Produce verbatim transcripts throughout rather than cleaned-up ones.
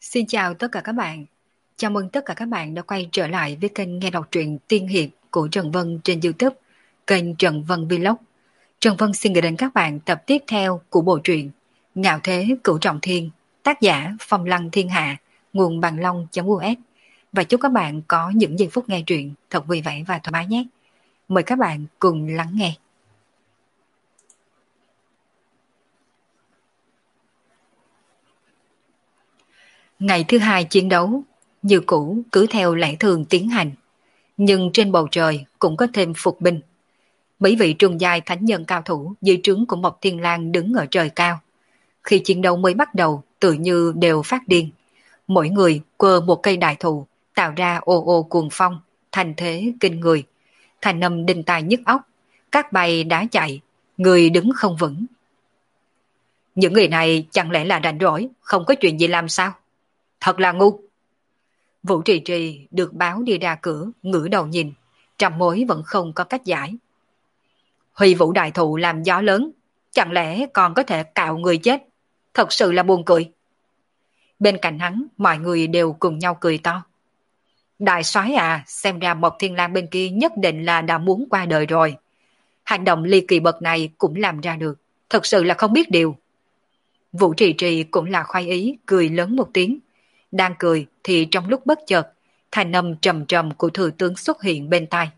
Xin chào tất cả các bạn. Chào mừng tất cả các bạn đã quay trở lại với kênh nghe đọc truyện tiên hiệp của Trần Vân trên YouTube, kênh Trần Vân Vlog. Trần Vân xin gửi đến các bạn tập tiếp theo của bộ truyện Ngạo Thế Cửu Trọng Thiên, tác giả Phong Lăng Thiên Hạ, nguồn bằng long.us. Và chúc các bạn có những giây phút nghe truyện thật vui vẻ và thoải mái nhé. Mời các bạn cùng lắng nghe. Ngày thứ hai chiến đấu, như cũ cứ theo lẽ thường tiến hành. Nhưng trên bầu trời cũng có thêm phục binh. Mấy vị trung giai thánh nhân cao thủ dưới trướng của Mộc Thiên Lang đứng ở trời cao. Khi chiến đấu mới bắt đầu, tự như đều phát điên. Mỗi người quơ một cây đại thụ, tạo ra ô ô cuồng phong, thành thế kinh người. Thành âm đinh tai nhức óc, các bay đá chạy, người đứng không vững. Những người này chẳng lẽ là rảnh rỗi, không có chuyện gì làm sao? Thật là ngu. Vũ Trì Trì được báo đi ra cửa, ngửa đầu nhìn, trăm mối vẫn không có cách giải. Huy Vũ đại thụ làm gió lớn, chẳng lẽ còn có thể cạo người chết? Thật sự là buồn cười. Bên cạnh hắn, mọi người đều cùng nhau cười to. Đại soái à, xem ra Mộc Thiên Lang bên kia nhất định là đã muốn qua đời rồi. Hành động ly kỳ bậc này cũng làm ra được, thật sự là không biết điều. Vũ Trì Trì cũng là khoái ý, cười lớn một tiếng. Đang cười thì trong lúc bất chợt, thanh âm trầm trầm của thừa tướng xuất hiện bên tai.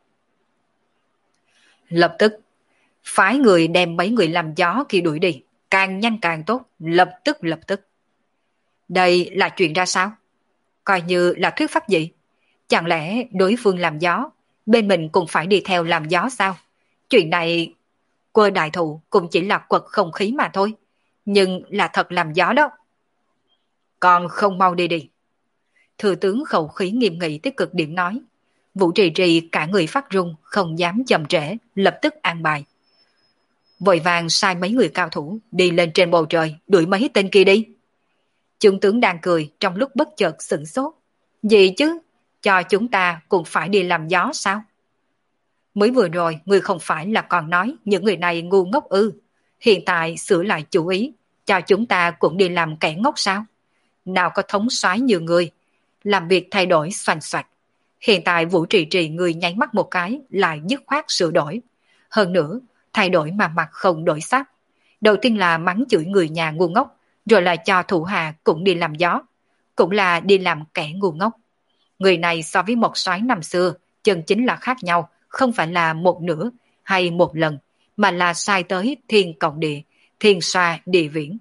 Lập tức, phái người đem mấy người làm gió khi đuổi đi, càng nhanh càng tốt, lập tức lập tức. Đây là chuyện ra sao? Coi như là thuyết pháp gì? Chẳng lẽ đối phương làm gió, bên mình cũng phải đi theo làm gió sao? Chuyện này, quơ đại thụ cũng chỉ là quật không khí mà thôi, nhưng là thật làm gió đó. Còn không mau đi đi. Thừa tướng khẩu khí nghiêm nghị tới cực điểm nói. Vũ Trì Trì cả người phát run, không dám chậm trễ, lập tức an bài. Vội vàng sai mấy người cao thủ đi lên trên bầu trời, đuổi mấy tên kia đi. Trung tướng đang cười, trong lúc bất chợt sửng sốt. Gì chứ? Cho chúng ta cũng phải đi làm gió sao? Mới vừa rồi, người không phải là còn nói những người này ngu ngốc ư? Hiện tại sửa lại chủ ý, cho chúng ta cũng đi làm kẻ ngốc sao? Nào có thống soái nhiều người, làm việc thay đổi xoành xoạch. Hiện tại Vũ Trì Trì người nháy mắt một cái lại dứt khoát sửa đổi. Hơn nữa, thay đổi mà mặt không đổi sắc. Đầu tiên là mắng chửi người nhà ngu ngốc, rồi là cho thủ hạ cũng đi làm gió. Cũng là đi làm kẻ ngu ngốc. Người này so với một soái năm xưa, chân chính là khác nhau, không phải là một nửa hay một lần, mà là sai tới thiên cộng địa, thiên xoa địa viễn.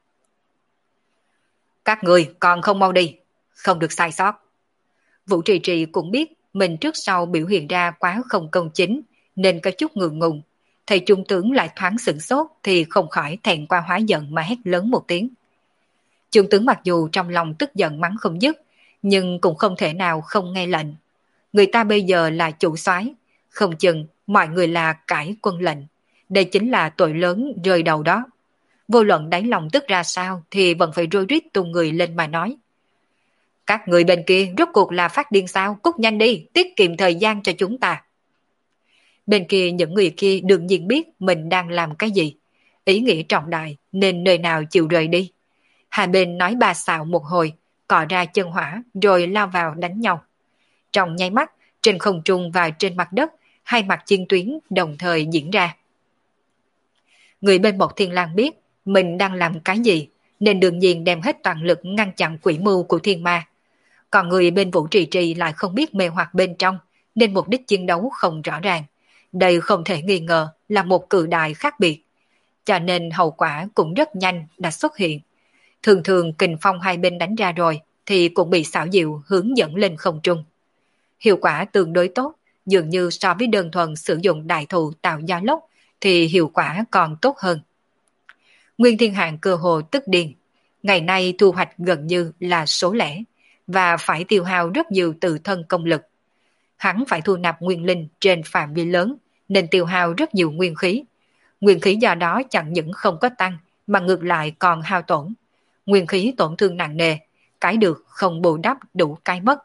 Các người còn không mau đi, không được sai sót. Vũ Trì Trì cũng biết mình trước sau biểu hiện ra quá không công chính, nên có chút ngượng ngùng. Thầy trung tướng lại thoáng sửng sốt thì không khỏi thẹn qua hóa giận mà hét lớn một tiếng. Trung tướng mặc dù trong lòng tức giận mắng không dứt, nhưng cũng không thể nào không nghe lệnh. Người ta bây giờ là chủ soái, không chừng mọi người là cãi quân lệnh. Đây chính là tội lớn rơi đầu đó. Vô luận đáy lòng tức ra sao thì vẫn phải rối rít tung người lên mà nói. Các người bên kia rốt cuộc là phát điên sao, cút nhanh đi, tiết kiệm thời gian cho chúng ta. Bên kia những người kia đương nhiên biết mình đang làm cái gì. Ý nghĩa trọng đại nên nơi nào chịu rời đi. Hai bên nói ba xạo một hồi, cọ ra chân hỏa rồi lao vào đánh nhau. Trong nháy mắt, trên không trung và trên mặt đất, hai mặt chiến tuyến đồng thời diễn ra. Người bên Mộc Thiên Lang biết mình đang làm cái gì, nên đương nhiên đem hết toàn lực ngăn chặn quỷ mưu của thiên ma. Còn người bên Vũ Trì Trì lại không biết mê hoặc bên trong, nên mục đích chiến đấu không rõ ràng. Đây không thể nghi ngờ là một cự đại khác biệt. Cho nên hậu quả cũng rất nhanh đã xuất hiện. Thường thường kình phong hai bên đánh ra rồi, thì cũng bị xảo diệu hướng dẫn lên không trung. Hiệu quả tương đối tốt, dường như so với đơn thuần sử dụng đại thụ tạo gió lốc, thì hiệu quả còn tốt hơn. Nguyên Thiên Hạng cơ hồ tức điên. Ngày nay thu hoạch gần như là số lẻ, và phải tiêu hao rất nhiều tự thân công lực. Hắn phải thu nạp nguyên linh trên phạm vi lớn, nên tiêu hao rất nhiều nguyên khí. Nguyên khí do đó chẳng những không có tăng, mà ngược lại còn hao tổn. Nguyên khí tổn thương nặng nề, cái được không bù đắp đủ cái mất.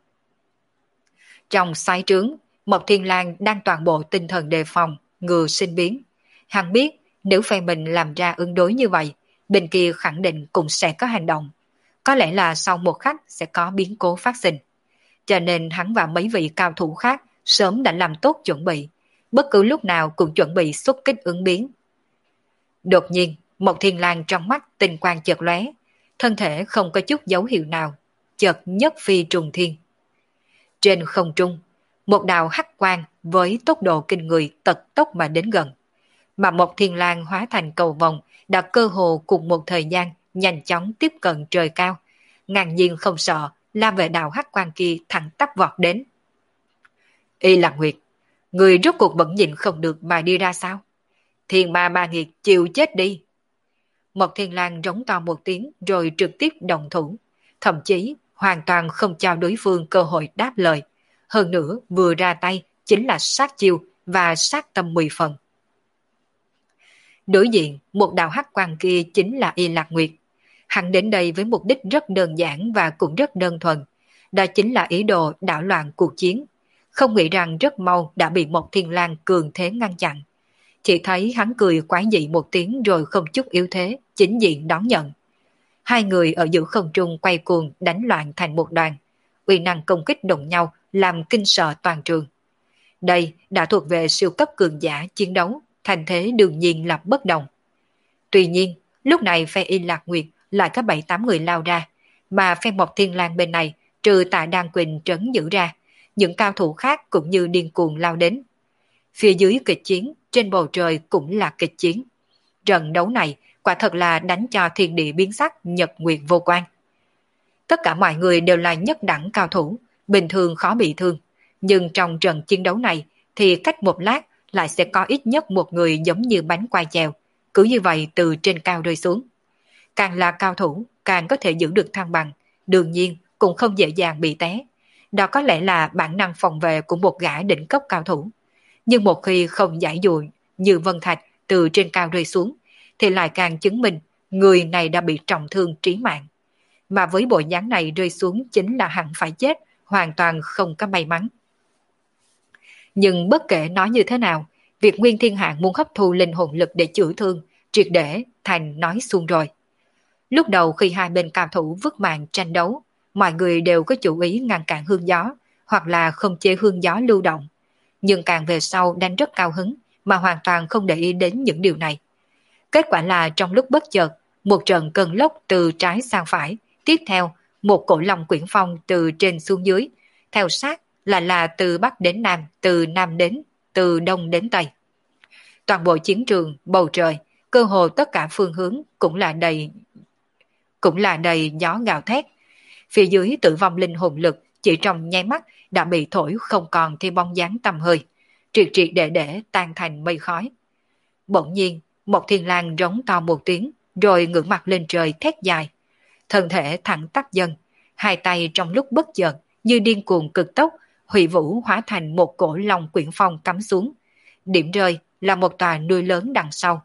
Trong xoáy trướng, Mộc Thiên Lang đang toàn bộ tinh thần đề phòng, ngừa sinh biến. Hắn biết nếu phe mình làm ra ứng đối như vậy, bên kia khẳng định cũng sẽ có hành động. có lẽ là sau một khắc sẽ có biến cố phát sinh. Cho nên hắn và mấy vị cao thủ khác sớm đã làm tốt chuẩn bị, bất cứ lúc nào cũng chuẩn bị xuất kích ứng biến. Đột nhiên, một thiên lang trong mắt tinh quang chợt lóe, thân thể không có chút dấu hiệu nào, chợt nhất phi trùng thiên. Trên không trung, một đạo hắc quang với tốc độ kinh người tật tốc mà đến gần, mà một thiên lang hóa thành cầu vồng đã cơ hồ cùng một thời gian nhanh chóng tiếp cận trời cao, ngang nhiên không sợ, la về đạo hắc quang kia thẳng tắp vọt đến. Y Lạc Nguyệt, người rốt cuộc vẫn nhìn không được mà đi ra sao? Thiên ma ma nghiệt chịu chết đi. Một thiên lang rống to một tiếng rồi trực tiếp động thủ, thậm chí hoàn toàn không cho đối phương cơ hội đáp lời. Hơn nữa vừa ra tay chính là sát chiêu và sát tâm mười phần. Đối diện một đạo hắc quang kia chính là Y Lạc Nguyệt. Hắn đến đây với mục đích rất đơn giản và cũng rất đơn thuần. Đó chính là ý đồ đảo loạn cuộc chiến. Không nghĩ rằng rất mau đã bị một thiên lang cường thế ngăn chặn. Chỉ thấy hắn cười quái dị một tiếng rồi không chút yếu thế, chính diện đón nhận. Hai người ở giữa không trung quay cuồng đánh loạn thành một đoàn. Uy năng công kích đụng nhau làm kinh sợ toàn trường. Đây đã thuộc về siêu cấp cường giả chiến đấu, thành thế đương nhiên là bất đồng. Tuy nhiên, lúc này phe Y Lạc Nguyệt lại có bảy tám người lao ra, mà phe Mộc Thiên Lang bên này trừ Tạ Đan Quỳnh trấn giữ ra, những cao thủ khác cũng như điên cuồng lao đến. Phía dưới kịch chiến, trên bầu trời cũng là kịch chiến. Trận đấu này quả thật là đánh cho thiên địa biến sắc, nhật nguyệt vô quan. Tất cả mọi người đều là nhất đẳng cao thủ, bình thường khó bị thương. Nhưng trong trận chiến đấu này thì cách một lát lại sẽ có ít nhất một người giống như bánh quai chèo, cứ như vậy từ trên cao rơi xuống. Càng là cao thủ, càng có thể giữ được thăng bằng, đương nhiên cũng không dễ dàng bị té. Đó có lẽ là bản năng phòng vệ của một gã đỉnh cấp cao thủ. Nhưng một khi không giải dụi như Vân Thạch từ trên cao rơi xuống, thì lại càng chứng minh người này đã bị trọng thương trí mạng. Mà với bộ dáng này rơi xuống chính là hẳn phải chết, hoàn toàn không có may mắn. Nhưng bất kể nói như thế nào, việc Nguyên Thiên Hạng muốn hấp thu linh hồn lực để chữa thương, triệt để thành nói suông rồi. Lúc đầu khi hai bên cao thủ vứt mạng tranh đấu, mọi người đều có chủ ý ngăn cản hương gió, hoặc là không chế hương gió lưu động. Nhưng càng về sau đánh rất cao hứng, mà hoàn toàn không để ý đến những điều này. Kết quả là trong lúc bất chợt, một trận cơn lốc từ trái sang phải, tiếp theo một cổ long quyển phong từ trên xuống dưới, theo sát là là từ Bắc đến Nam, từ Nam đến, từ Đông đến Tây. Toàn bộ chiến trường, bầu trời, cơ hồ tất cả phương hướng cũng là đầy cũng là đầy gió gào thét. Phía dưới tử vong linh hồn lực chỉ trong nháy mắt đã bị thổi không còn thêm bóng dáng tăm hơi, triệt triệt để để tan thành mây khói. Bỗng nhiên, một thiên lang rống to một tiếng, rồi ngửa mặt lên trời thét dài. Thân thể thẳng tắp dần, hai tay trong lúc bất chợt như điên cuồng cực tốc, hủy vũ hóa thành một cổ long quyển phong cắm xuống. Điểm rơi là một tòa núi lớn đằng sau.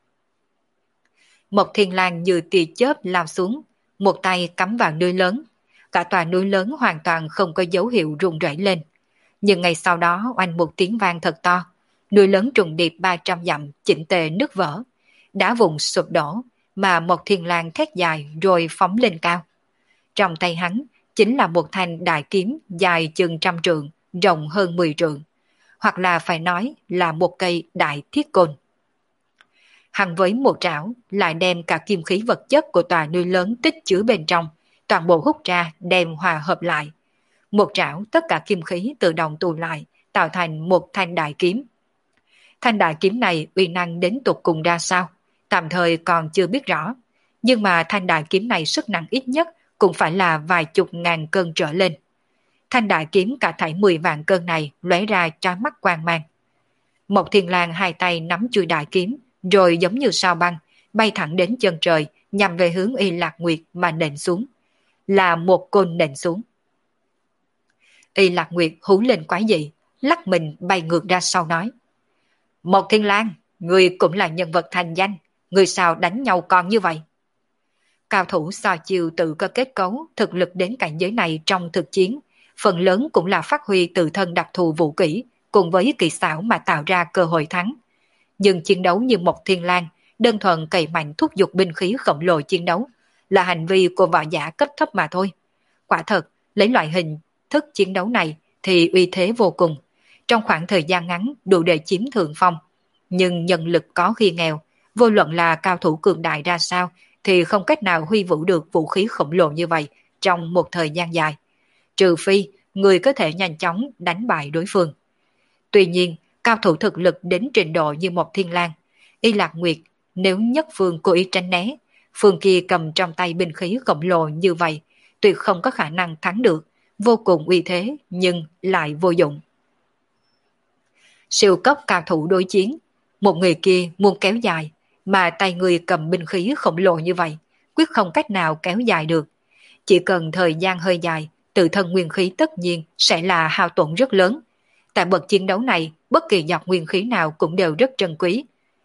Một thiên lang như tia chớp lao xuống, một tay cắm vào núi lớn. Cả tòa núi lớn hoàn toàn không có dấu hiệu rung rẩy lên. Nhưng ngày sau đó oanh một tiếng vang thật to, núi lớn trùng điệp ba trăm dặm chỉnh tề nứt vỡ, đá vùng sụp đổ, mà một thiên lang thét dài rồi phóng lên cao. Trong tay hắn chính là một thanh đại kiếm dài chừng trăm trượng, rộng hơn mười trượng, hoặc là phải nói là một cây đại thiết côn. Hắn với một trảo lại đem cả kim khí vật chất của tòa núi lớn tích chứa bên trong, toàn bộ hút ra đem hòa hợp lại. Một trảo tất cả kim khí tự động tụ lại, tạo thành một thanh đại kiếm. Thanh đại kiếm này uy năng đến tột cùng ra sao, tạm thời còn chưa biết rõ. Nhưng mà thanh đại kiếm này sức nặng ít nhất cũng phải là vài chục ngàn cân trở lên. Thanh đại kiếm cả thảy mười vạn cân này lóe ra chói mắt quang mang. Một thiên lang hai tay nắm chuôi đại kiếm, rồi giống như sao băng, bay thẳng đến chân trời, nhằm về hướng Y Lạc Nguyệt mà nện xuống. Là một côn nện xuống. Y Lạc Nguyệt hú lên quái dị, lắc mình bay ngược ra sau nói. Một thiên lang, người cũng là nhân vật thành danh, người sao đánh nhau còn như vậy? Cao thủ so chiêu tự có kết cấu, thực lực đến cảnh giới này trong thực chiến, phần lớn cũng là phát huy tự thân đặc thù vũ kỹ, cùng với kỳ xảo mà tạo ra cơ hội thắng. Nhưng chiến đấu như một thiên lang, đơn thuần cày mạnh thúc giục binh khí khổng lồ chiến đấu, là hành vi của võ giả cấp thấp mà thôi. Quả thật, lấy loại hình thức chiến đấu này thì uy thế vô cùng. Trong khoảng thời gian ngắn đủ để chiếm thượng phong. Nhưng nhân lực có khi nghèo, vô luận là cao thủ cường đại ra sao thì không cách nào huy vũ được vũ khí khổng lồ như vậy trong một thời gian dài. Trừ phi, người có thể nhanh chóng đánh bại đối phương. Tuy nhiên, cao thủ thực lực đến trình độ như một thiên lang, Y Lạc Nguyệt, nếu nhất phương cố ý tránh né, phương kia cầm trong tay binh khí khổng lồ như vậy, tuyệt không có khả năng thắng được, vô cùng uy thế nhưng lại vô dụng. Siêu cấp cao thủ đối chiến, một người kia muốn kéo dài, mà tay người cầm binh khí khổng lồ như vậy, quyết không cách nào kéo dài được. Chỉ cần thời gian hơi dài, tự thân nguyên khí tất nhiên sẽ là hao tổn rất lớn. Tại bậc chiến đấu này, bất kỳ giọt nguyên khí nào cũng đều rất trân quý.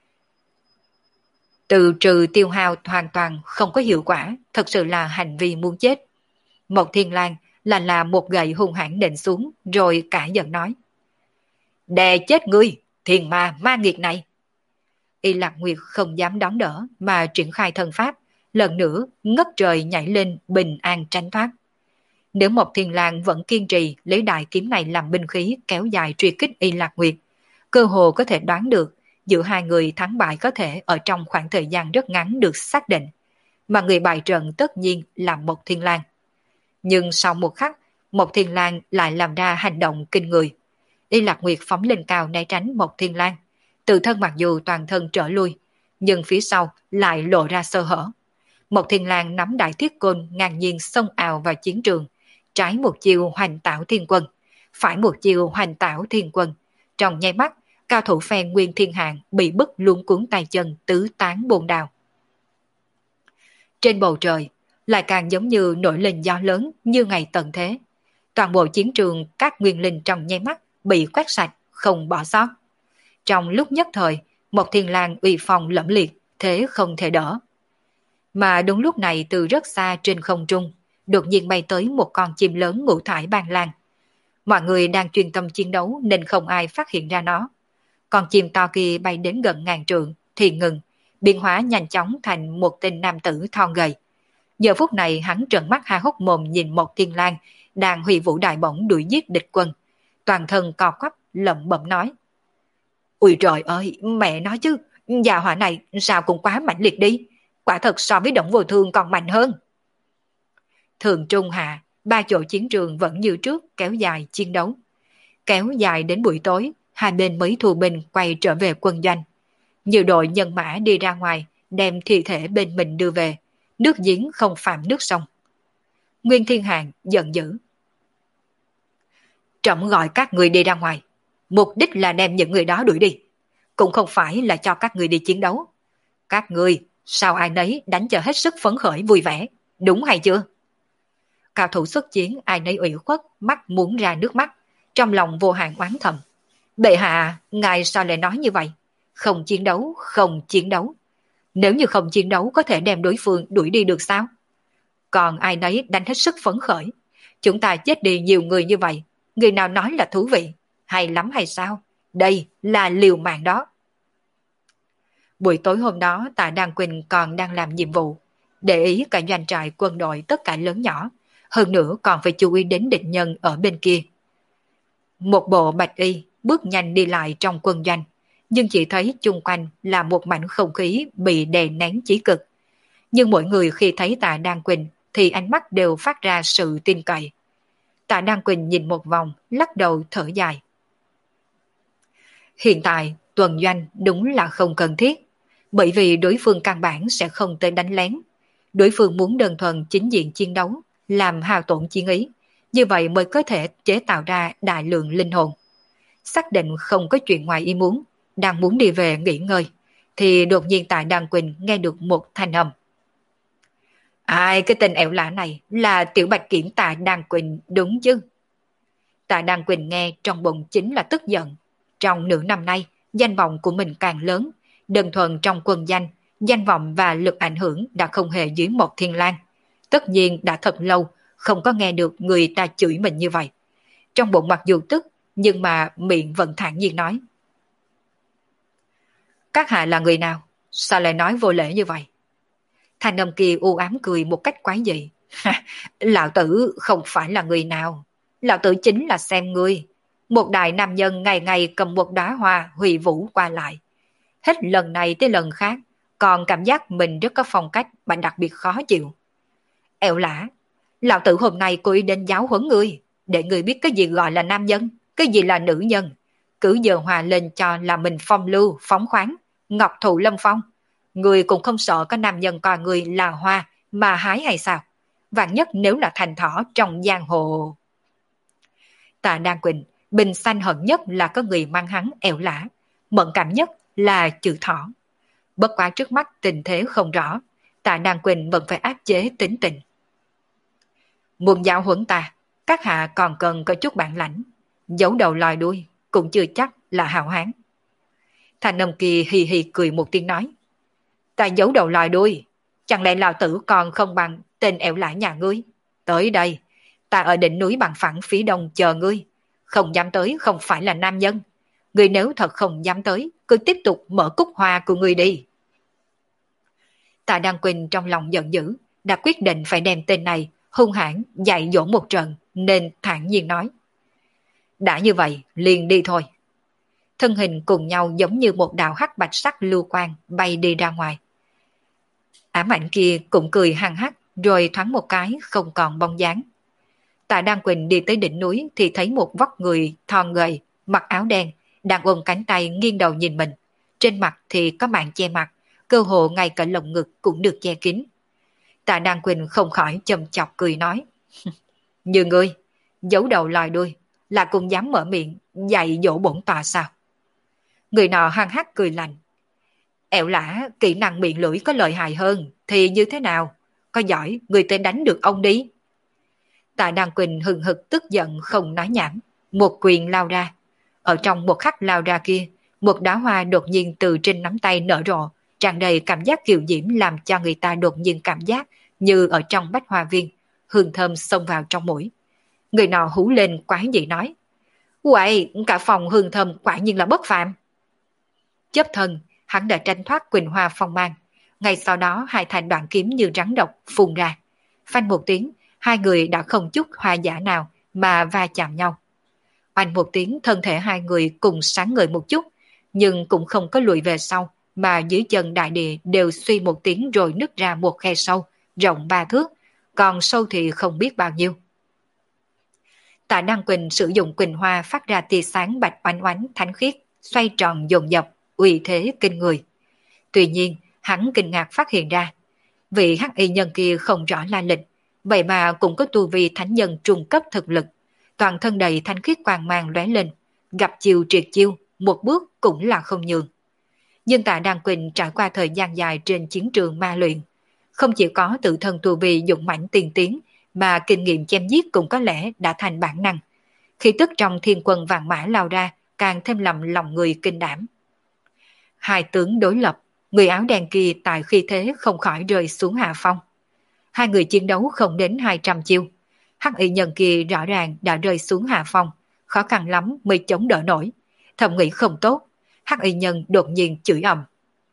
Từ trừ tiêu hao hoàn toàn không có hiệu quả, thật sự là hành vi muốn chết. Một Thiên Lang là là một gậy hung hãn nện xuống, rồi cả giận nói. Đè chết ngươi, thiên ma ma nghiệt này. Y Lạc Nguyệt không dám đón đỡ mà triển khai thân pháp, lần nữa ngất trời nhảy lên bình an tránh thoát. Nếu một Thiên Lang vẫn kiên trì lấy đại kiếm này làm binh khí kéo dài truy kích Y Lạc Nguyệt, cơ hồ có thể đoán được giữa hai người thắng bại có thể ở trong khoảng thời gian rất ngắn được xác định, mà người bại trận tất nhiên là một Thiên Lang. Nhưng sau một khắc, một Thiên Lang lại làm ra hành động kinh người. Y Lạc Nguyệt phóng lên cao né tránh một Thiên Lang, tự thân mặc dù toàn thân trở lui, nhưng phía sau lại lộ ra sơ hở. Một Thiên Lang nắm đại thiết côn ngang nhiên xông ào vào chiến trường, trái một chiêu hoành tảo thiên quân, phải một chiêu hoành tảo thiên quân. Trong nháy mắt, cao thủ phe Nguyên Thiên Hạng bị bức luống cuốn tay chân tứ tán bồn đào. Trên bầu trời, lại càng giống như nổi lên gió lớn như ngày tận thế. Toàn bộ chiến trường các nguyên linh trong nháy mắt bị quét sạch, không bỏ sót. Trong lúc nhất thời, một Thiên Lang uy phong lẫm liệt, thế không thể đỡ. Mà đúng lúc này từ rất xa trên không trung, đột nhiên bay tới một con chim lớn ngũ thải ban lan. Mọi người đang chuyên tâm chiến đấu nên không ai phát hiện ra nó. Con chim to kia bay đến gần ngàn trượng thì ngừng, biến hóa nhanh chóng thành một tên nam tử thon gầy. Giờ phút này hắn trợn mắt há hốc mồm nhìn một Thiên Lang đang huy vũ đại bổng đuổi giết địch quân. Toàn thân co quắp lẩm bẩm nói. Ui trời ơi, mẹ nói chứ, già hỏa này sao cũng quá mạnh liệt đi. Quả thật so với Động Vô Thương còn mạnh hơn. Thường trung hạ, ba chỗ chiến trường vẫn như trước kéo dài chiến đấu. Kéo dài đến buổi tối, hai bên mới thu binh quay trở về quân doanh. Nhiều đội nhân mã đi ra ngoài, đem thi thể bên mình đưa về. Nước giếng không phạm nước sông. Nguyên Thiên Hạng giận dữ. Trẫm gọi các người đi ra ngoài. Mục đích là đem những người đó đuổi đi. Cũng không phải là cho các người đi chiến đấu. Các người, sao ai nấy đánh cho hết sức phấn khởi vui vẻ. Đúng hay chưa? Cao thủ xuất chiến ai nấy ủy khuất, mắt muốn ra nước mắt. Trong lòng vô hạn oán thầm. Bệ hạ, ngài sao lại nói như vậy? Không chiến đấu, không chiến đấu. Nếu như không chiến đấu có thể đem đối phương đuổi đi được sao? Còn ai nấy đánh hết sức phấn khởi. Chúng ta chết đi nhiều người như vậy. Người nào nói là thú vị? Hay lắm hay sao? Đây là liều mạng đó. Buổi tối hôm đó Tạ Đan Quỳnh còn đang làm nhiệm vụ. Để ý cả doanh trại quân đội tất cả lớn nhỏ. Hơn nữa còn phải chú ý đến địch nhân ở bên kia. Một bộ bạch y bước nhanh đi lại trong quân doanh. Nhưng chỉ thấy chung quanh là một mảnh không khí bị đè nén chí cực. Nhưng mỗi người khi thấy Tạ Đan Quỳnh thì ánh mắt đều phát ra sự tin cậy. Tạ Đan Quỳnh nhìn một vòng, lắc đầu thở dài. Hiện tại, tuần doanh đúng là không cần thiết, bởi vì đối phương căn bản sẽ không tới đánh lén. Đối phương muốn đơn thuần chính diện chiến đấu, làm hao tổn chiến ý, như vậy mới có thể chế tạo ra đại lượng linh hồn. Xác định không có chuyện ngoài ý muốn, đang muốn đi về nghỉ ngơi, thì đột nhiên Tạ Đan Quỳnh nghe được một thanh âm. Ai, cái tên ẻo lạ này là Tiểu Bạch Kiểm Tạ Đan Quỳnh đúng chứ? Tạ Đan Quỳnh nghe trong bụng chính là tức giận. Trong nửa năm nay, danh vọng của mình càng lớn, đơn thuần trong quân danh, danh vọng và lực ảnh hưởng đã không hề dưới một Thiên Lang. Tất nhiên đã thật lâu không có nghe được người ta chửi mình như vậy. Trong bụng mặc dù tức, nhưng mà miệng vẫn thản nhiên nói. Các hạ là người nào? Sao lại nói vô lễ như vậy? Thanh âm kia u ám cười một cách quái dị. Lão tử không phải là người nào. Lão tử chính là xem ngươi. Một đại nam nhân ngày ngày cầm một đóa hoa huy vũ qua lại. Hết lần này tới lần khác, còn cảm giác mình rất có phong cách mà đặc biệt khó chịu. Ẻo lả, lão tử hôm nay cố ý đến giáo huấn ngươi, để ngươi biết cái gì gọi là nam nhân, cái gì là nữ nhân. Cứ giờ hòa lên cho là mình phong lưu, phóng khoáng, ngọc thụ lâm phong. Ngươi cũng không sợ có nam nhân coi ngươi là hoa mà hái hay sao? Vạn nhất nếu là thành thỏ trong giang hồ. Tạ Đan Quỳnh, bình xanh hận nhất là có người mang hắn ẻo lả, mẫn cảm nhất là chữ thỏ. Bất quá trước mắt tình thế không rõ, Tạ Đan Quỳnh vẫn phải áp chế tính tình. Muốn giáo huấn ta, các hạ còn cần có chút bản lãnh, giấu đầu lòi đuôi cũng chưa chắc là hào hán. Thanh âm kia hì hì cười một tiếng nói, ta giấu đầu lòi đuôi, chẳng lẽ lão tử còn không bằng tên ẻo lả nhà ngươi? Tới đây, ta ở đỉnh núi bằng phẳng phía đông chờ ngươi, không dám tới không phải là nam nhân. Ngươi nếu thật không dám tới, cứ tiếp tục mở cúc hoa của ngươi đi. Tạ Đăng Quỳnh trong lòng giận dữ, đã quyết định phải đem tên này hung hãn dạy dỗ một trận, nên thản nhiên nói. Đã như vậy, liền đi thôi. Thân hình cùng nhau giống như một đạo hắc bạch sắc lưu quang bay đi ra ngoài. Ám ảnh kia cũng cười hăng hắc, rồi thoáng một cái không còn bóng dáng. Tạ Đăng Quỳnh đi tới đỉnh núi thì thấy một vóc người thon gầy, mặc áo đen, đang ôm cánh tay nghiêng đầu nhìn mình. Trên mặt thì có màn che mặt, cơ hồ ngay cả lồng ngực cũng được che kín. Tạ Đăng Quỳnh không khỏi châm chọc cười nói. Như ngươi, giấu đầu lòi đuôi, là cũng dám mở miệng dạy dỗ bổn tọa sao? Người nọ hăng hắc cười lạnh. Ẻo lả, kỹ năng miệng lưỡi có lợi hại hơn thì như thế nào? Có giỏi, người tên đánh được ông đi. Tạ Đăng Quỳnh hừng hực tức giận không nói nhảm, một quyền lao ra. Ở trong một khắc lao ra kia, một đóa hoa đột nhiên từ trên nắm tay nở rộ, tràn đầy cảm giác kiều diễm làm cho người ta đột nhiên cảm giác như ở trong bách hoa viên, hương thơm xông vào trong mũi. Người nọ hú lên quái dị nói. Uầy, cả phòng hương thơm quả nhiên là bất phàm. Chớp thân, hắn đã tranh thoát Quỳnh Hoa phong mang. Ngay sau đó hai thanh đoạn kiếm như rắn độc phun ra. Phanh một tiếng, hai người đã không chút hoa giả nào mà va chạm nhau. Oanh một tiếng, thân thể hai người cùng sáng ngời một chút, nhưng cũng không có lùi về sau, mà dưới chân đại địa đều suy một tiếng rồi nứt ra một khe sâu, rộng ba thước, còn sâu thì không biết bao nhiêu. Tạ Đăng Quỳnh sử dụng Quỳnh Hoa phát ra tia sáng bạch oánh oánh thánh khiết, xoay tròn dồn dập, uy thế kinh người. Tuy nhiên, hắn kinh ngạc phát hiện ra, vị hắc y nhân kia không rõ la lịch, vậy mà cũng có tu vi thánh nhân trung cấp thực lực, toàn thân đầy thanh khiết quang mang lóe lên, gặp chiêu triệt chiêu, một bước cũng là không nhường. Nhưng Tạ Đăng Quỳnh trải qua thời gian dài trên chiến trường ma luyện, không chỉ có tự thân tu vi dũng mãnh tiên tiến, mà kinh nghiệm chém giết cũng có lẽ đã thành bản năng. Khi tức trong thiên quân vàng mã lao ra, càng thêm làm lòng người kinh đảm. Hai tướng đối lập, người áo đen kia tại khi thế không khỏi rơi xuống hạ phong. Hai người chiến đấu không đến hai trăm chiêu. Hắc y nhân kia rõ ràng đã rơi xuống hạ phong, khó khăn lắm mới chống đỡ nổi. Thầm nghĩ không tốt, hắc y nhân đột nhiên chửi ầm.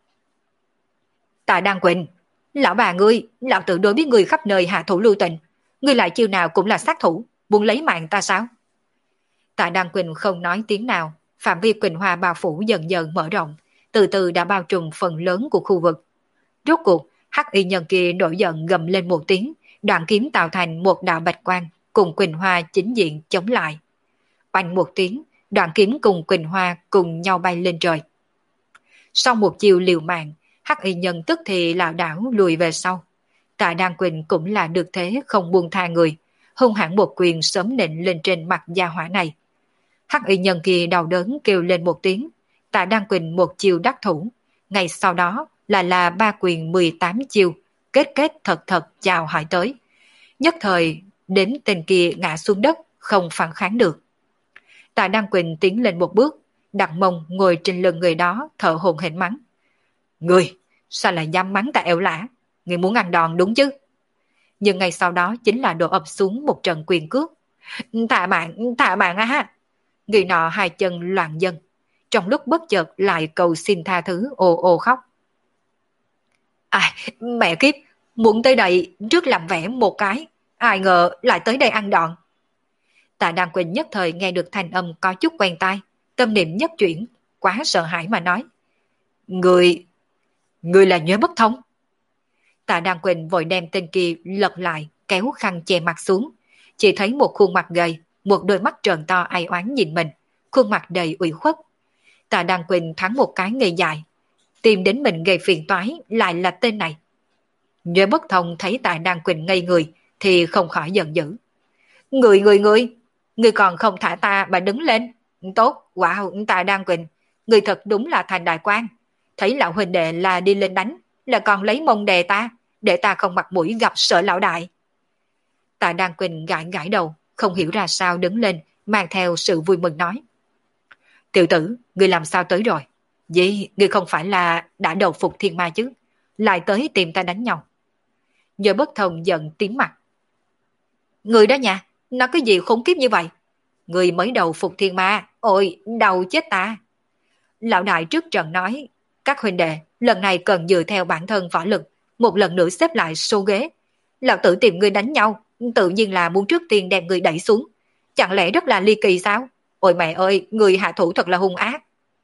Tạ Đăng Quỳnh, lão bà ngươi, lão tự đối với người khắp nơi hạ thủ lưu tình. Ngươi lại chiêu nào cũng là sát thủ, muốn lấy mạng ta sao? Tạ Đăng Quỳnh không nói tiếng nào, phạm vi Quỳnh Hoa bao phủ dần dần mở rộng, từ từ đã bao trùm phần lớn của khu vực. Rốt cuộc, hắc y nhân kia nổi giận gầm lên một tiếng, đoạn kiếm tạo thành một đạo bạch quang, cùng Quỳnh Hoa chính diện chống lại. Oanh một tiếng, đoạn kiếm cùng Quỳnh Hoa cùng nhau bay lên trời. Sau một chiều liều mạng, hắc y nhân tức thì lảo đảo lùi về sau. Tạ Đăng Quỳnh cũng là được thế không buông tha người, hung hãn một quyền sớm nện lên trên mặt gia hỏa này. Hắc y nhân kia đau đớn kêu lên một tiếng, Tạ Đăng Quỳnh một chiều đắc thủ, ngay sau đó là là ba quyền mười tám chiều, kết kết thật thật chào hỏi tới. Nhất thời, đến tên kia ngã xuống đất, không phản kháng được. Tạ Đăng Quỳnh tiến lên một bước, đặt mông ngồi trên lưng người đó thở hổn hển mắng. Người, sao lại dám mắng ta ẻo lả? Người muốn ăn đòn đúng chứ? Nhưng ngay sau đó chính là đổ ập xuống một trận quyền cước. Thả mạng, thả mạng á ha! Người nọ hai chân loạn dân, trong lúc bất chợt lại cầu xin tha thứ ồ ồ khóc. Ai, mẹ kiếp, Muốn tới đây trước làm vẻ một cái, ai ngờ lại tới đây ăn đòn. Tạ Đan Quỳnh nhất thời nghe được thanh âm có chút quen tai, tâm niệm nhất chuyển, quá sợ hãi mà nói. Người, người là Nhuế Bất Thông. Tạ Đan Quỳnh vội đem tên kia lật lại, kéo khăn che mặt xuống. Chỉ thấy một khuôn mặt gầy, một đôi mắt tròn to ai oán nhìn mình, khuôn mặt đầy ủy khuất. Tạ Đan Quỳnh thắng một cái ngây dại, tìm đến mình gây phiền toái lại là tên này. Nhuế Bất Thông thấy Tạ Đan Quỳnh ngây người thì không khỏi giận dữ. Người người người, người còn không thả ta mà đứng lên. Tốt, wow, Tạ Đan Quỳnh, người thật đúng là thành đại quan. Thấy lão huynh đệ là đi lên đánh, là còn lấy mông đè ta, để ta không mặt mũi gặp sợ lão đại. Tạ Đan Quỳnh gãi gãi đầu, không hiểu ra sao đứng lên, mang theo sự vui mừng nói. Tiểu tử, người làm sao tới rồi? Gì, người không phải là đã đầu phục thiên ma chứ? Lại tới tìm ta đánh nhau. Nhờ Bất Thông giận tím mặt. Người đó nha, nó cái gì khốn kiếp như vậy? Người mới đầu phục thiên ma, ôi, đầu chết ta. Lão đại trước trận nói, các huynh đệ, lần này cần dựa theo bản thân võ lực, một lần nữa xếp lại số ghế. Lão tử tìm người đánh nhau, tự nhiên là muốn trước tiên đem người đẩy xuống. Chẳng lẽ rất là ly kỳ sao? Ôi mẹ ơi, người hạ thủ thật là hung ác.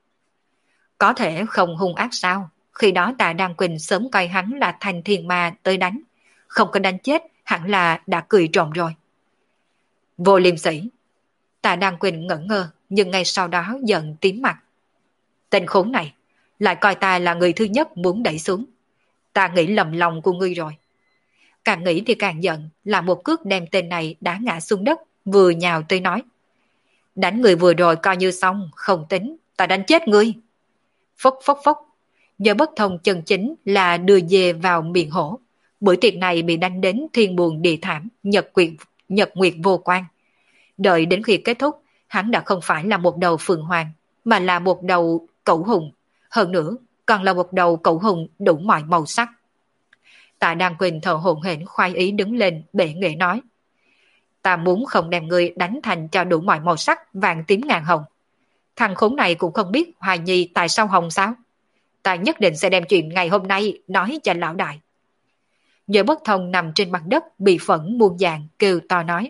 Có thể không hung ác sao? Khi đó Tạ Đan Quỳnh sớm coi hắn là thành thiên ma tới đánh. Không có đánh chết, hẳn là đã cười trộm rồi. Vô liêm sỉ. Tạ Đan Quỳnh ngẩn ngơ, nhưng ngay sau đó giận tím mặt. Tên khốn này, lại coi ta là người thứ nhất muốn đẩy xuống. Ta nghĩ lầm lòng của ngươi rồi. Càng nghĩ thì càng giận, là một cước đem tên này đá ngã xuống đất, vừa nhào tới nói. Đánh người vừa rồi coi như xong, không tính, ta đánh chết ngươi. Phốc phốc phốc, giờ Bất Thông chân chính là đưa dê vào miệng hổ. Buổi tiệc này bị đánh đến thiên buồn địa thảm, nhật quyệt, nhật nguyệt vô quan. Đợi đến khi kết thúc, hắn đã không phải là một đầu phượng hoàng, mà là một đầu cẩu hùng. Hơn nữa, còn là một đầu cẩu hùng đủ mọi màu sắc. Tạ Đan Quỳnh thở hổn hển khoái ý đứng lên bệ nghệ nói. Ta muốn không đem ngươi đánh thành cho đủ mọi màu sắc vàng tím ngàn hồng. Thằng khốn này cũng không biết Hoài Nhi tại sao hồng sao? Ta nhất định sẽ đem chuyện ngày hôm nay nói cho lão đại. Nhớ Bất Thông nằm trên mặt đất bị phẫn muôn vàng kêu to nói.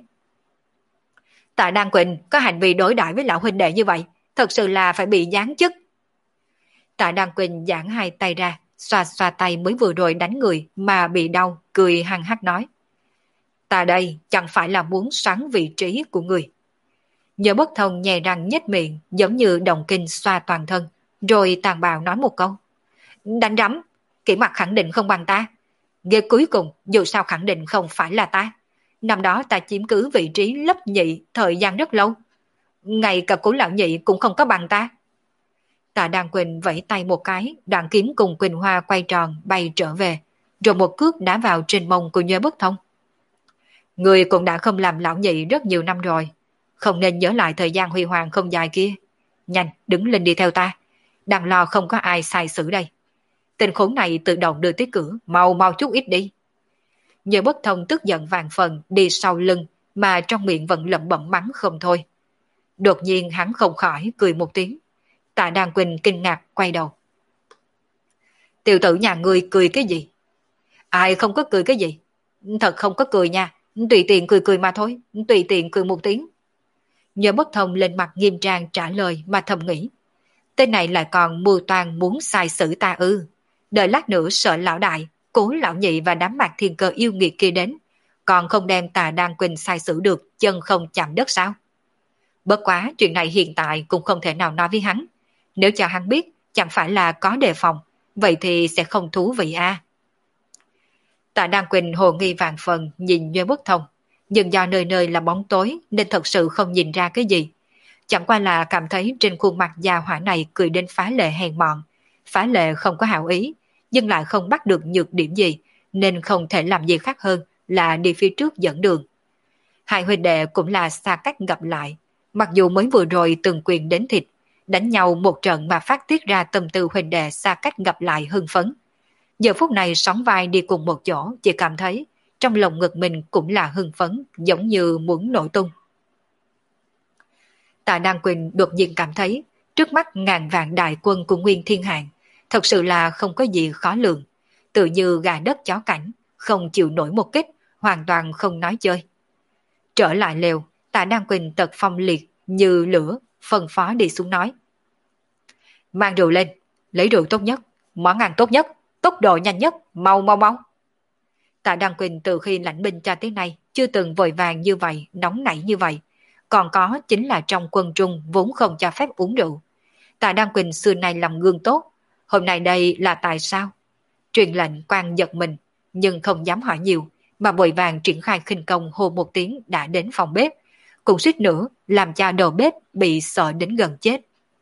Tạ Đan Quỳnh có hành vi đối đãi với lão huynh đệ như vậy, thật sự là phải bị giáng chức. Tạ Đan Quỳnh giãn hai tay ra, xoa xoa tay mới vừa rồi đánh người mà bị đau, cười hăng hắc nói. Ta đây chẳng phải là muốn xoắn vị trí của người. Nhớ Bất Thông nhè răng nhếch miệng giống như đồng kinh xoa toàn thân, rồi tàn bạo nói một câu. Đánh rắm, kỹ mặt khẳng định không bằng ta. Ghê cuối cùng dù sao khẳng định không phải là ta. Năm đó ta chiếm cứ vị trí lấp nhị thời gian rất lâu. Ngay cả cố lão nhị cũng không có bằng ta. Tạ Đan Quỳnh vẫy tay một cái, đoạn kiếm cùng Quỳnh Hoa quay tròn bay trở về, rồi một cước đá vào trên mông của Nhớ Bất Thông. Người cũng đã không làm lão nhị rất nhiều năm rồi, không nên nhớ lại thời gian huy hoàng không dài kia. Nhanh, đứng lên đi theo ta, đang lo không có ai sai xử đây. Tên khốn này tự động đưa tới cửa, mau mau chút ít đi. Nhớ Bất Thông tức giận vàng phần đi sau lưng, mà trong miệng vẫn lẩm bẩm mắng không thôi. Đột nhiên hắn không khỏi cười một tiếng. Tạ Đan Quỳnh kinh ngạc quay đầu. Tiểu tử nhà ngươi cười cái gì? Ai không có cười cái gì? Thật không có cười nha, tùy tiện cười cười mà thôi, tùy tiện cười một tiếng. Nhớ Bất Thông lên mặt nghiêm trang trả lời mà thầm nghĩ. Tên này lại còn mưu toan muốn sai xử ta ư. Đợi lát nữa sợ lão đại, cố lão nhị và đám Mạc Thiên Cơ yêu nghiệt kia đến, còn không đem Tạ Đan Quỳnh sai xử được, chân không chạm đất sao? Bất quá chuyện này hiện tại cũng không thể nào nói với hắn. Nếu cho hắn biết chẳng phải là có đề phòng, vậy thì sẽ không thú vị a. À. Tạ Đan Quỳnh hồ nghi vàng phần nhìn Nhớ Bất Thông, nhưng do nơi nơi là bóng tối nên thật sự không nhìn ra cái gì. Chẳng qua là cảm thấy trên khuôn mặt già hỏa này cười đến phá lệ hèn mọn, phá lệ không có hảo ý, nhưng lại không bắt được nhược điểm gì, nên không thể làm gì khác hơn là đi phía trước dẫn đường. Hai huynh đệ cũng là xa cách gặp lại, mặc dù mới vừa rồi từng quyền đến thịt, đánh nhau một trận mà phát tiết ra tâm tư huynh đệ xa cách gặp lại hưng phấn. Giờ phút này sóng vai đi cùng một chỗ, chỉ cảm thấy trong lòng ngực mình cũng là hưng phấn, giống như muốn nổ tung. Tạ Đan Quỳnh đột nhiên cảm thấy trước mắt ngàn vạn đại quân của Nguyên Thiên Hạng thật sự là không có gì khó lường, tự như gà đất chó cảnh, không chịu nổi một kích, hoàn toàn không nói chơi. Trở lại lều, Tạ Đan Quỳnh tật phong liệt như lửa, phân phó đi xuống nói. Mang rượu lên, lấy rượu tốt nhất, món ăn tốt nhất, tốc độ nhanh nhất, mau mau mau. Tạ Đăng Quỳnh từ khi lãnh binh cho tới nay chưa từng vội vàng như vậy, nóng nảy như vậy. Còn có chính là trong quân Trung vốn không cho phép uống rượu. Tạ Đăng Quỳnh xưa nay làm gương tốt, hôm nay đây là tại sao? Truyền lệnh quan giật mình, nhưng không dám hỏi nhiều, mà vội vàng triển khai khinh công hô một tiếng đã đến phòng bếp, cũng suýt nữa làm cho đầu bếp bị sợ đến gần chết.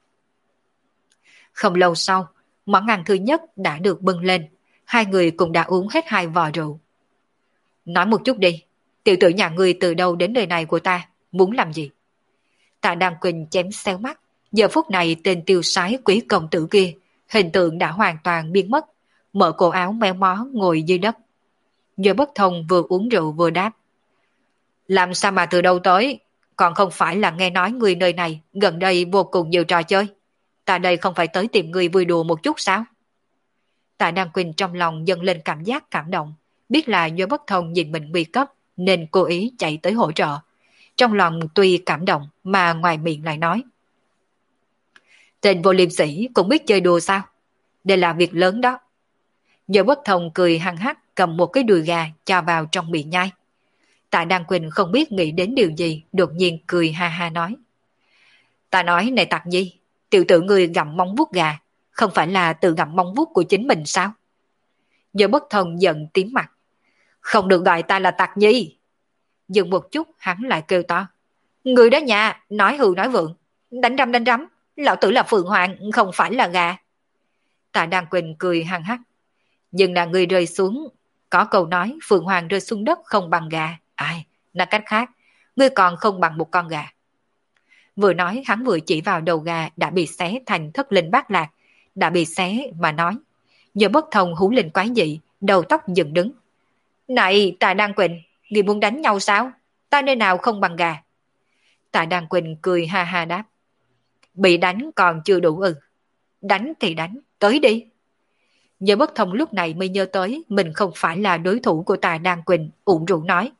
Không lâu sau, món ăn thứ nhất đã được bưng lên, hai người cũng đã uống hết hai vò rượu. Nói một chút đi, tiểu tử nhà ngươi từ đâu đến nơi này của ta, muốn làm gì? Tạ Đăng Quỳnh chém xéo mắt, giờ phút này tên tiêu sái quý công tử kia, hình tượng đã hoàn toàn biến mất, mở cổ áo méo mó ngồi dưới đất. Nhờ Bất Thông vừa uống rượu vừa đáp. Làm sao mà từ đâu tới, còn không phải là nghe nói người nơi này gần đây vô cùng nhiều trò chơi. Ta đây không phải tới tìm người vui đùa một chút sao? Tạ Đăng Quỳnh trong lòng dâng lên cảm giác cảm động, biết là do Bất Thông nhìn mình nguy cấp nên cố ý chạy tới hỗ trợ. Trong lòng tuy cảm động mà ngoài miệng lại nói. Tên vô liêm sĩ cũng biết chơi đùa sao? Đây là việc lớn đó. Do Bất Thông cười hăng hắc cầm một cái đùi gà cho vào trong miệng nhai. Tạ Đăng Quỳnh không biết nghĩ đến điều gì, đột nhiên cười ha ha nói. Ta nói này Tặc Nhi, tiểu tử ngươi gặm móng vuốt gà, không phải là tự gặm móng vuốt của chính mình sao? Do Bất Thông giận tím mặt. Không được gọi ta là Tặc Nhi. Dừng một chút hắn lại kêu to. Người đó nhà, nói hư nói vượng, đánh rắm đánh rắm, lão tử là Phượng Hoàng, không phải là gà. Tạ Đăng Quỳnh cười hăng hắc. Nhưng là người rơi xuống, có câu nói Phượng Hoàng rơi xuống đất không bằng gà. Ai, nói cách khác, ngươi còn không bằng một con gà. Vừa nói hắn vừa chỉ vào đầu gà đã bị xé thành thất linh bát lạc, đã bị xé mà nói. Giờ Bất Thông hú lên quái dị, đầu tóc dựng đứng. Này Tạ Đăng Quỳnh, ngươi muốn đánh nhau sao? Ta nơi nào không bằng gà? Tạ Đăng Quỳnh cười ha ha đáp. Bị đánh còn chưa đủ ư. Đánh thì đánh, tới đi. Giờ Bất Thông lúc này mới nhớ tới mình không phải là đối thủ của Tạ Đăng Quỳnh, ủ rũ nói.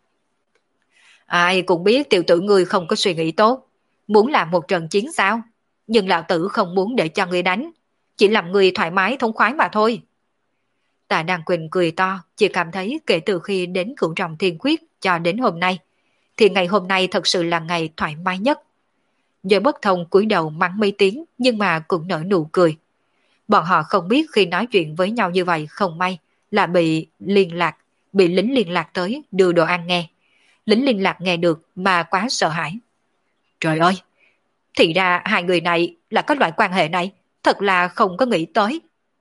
Ai cũng biết tiểu tử ngươi không có suy nghĩ tốt, muốn làm một trận chiến sao? Nhưng lão tử không muốn để cho ngươi đánh, chỉ làm ngươi thoải mái thống khoái mà thôi. Tạ Đăng Quỳnh cười to, chỉ cảm thấy kể từ khi đến Cửu Trọng Thiên Quyết cho đến hôm nay, thì ngày hôm nay thật sự là ngày thoải mái nhất. Giờ Bất Thông cúi đầu mắng mấy tiếng nhưng mà cũng nở nụ cười. Bọn họ không biết khi nói chuyện với nhau như vậy không may là bị liên lạc, bị lính liên lạc tới đưa đồ ăn nghe. Lính liên lạc nghe được mà quá sợ hãi. Trời ơi, thì ra hai người này là có loại quan hệ này, thật là không có nghĩ tới.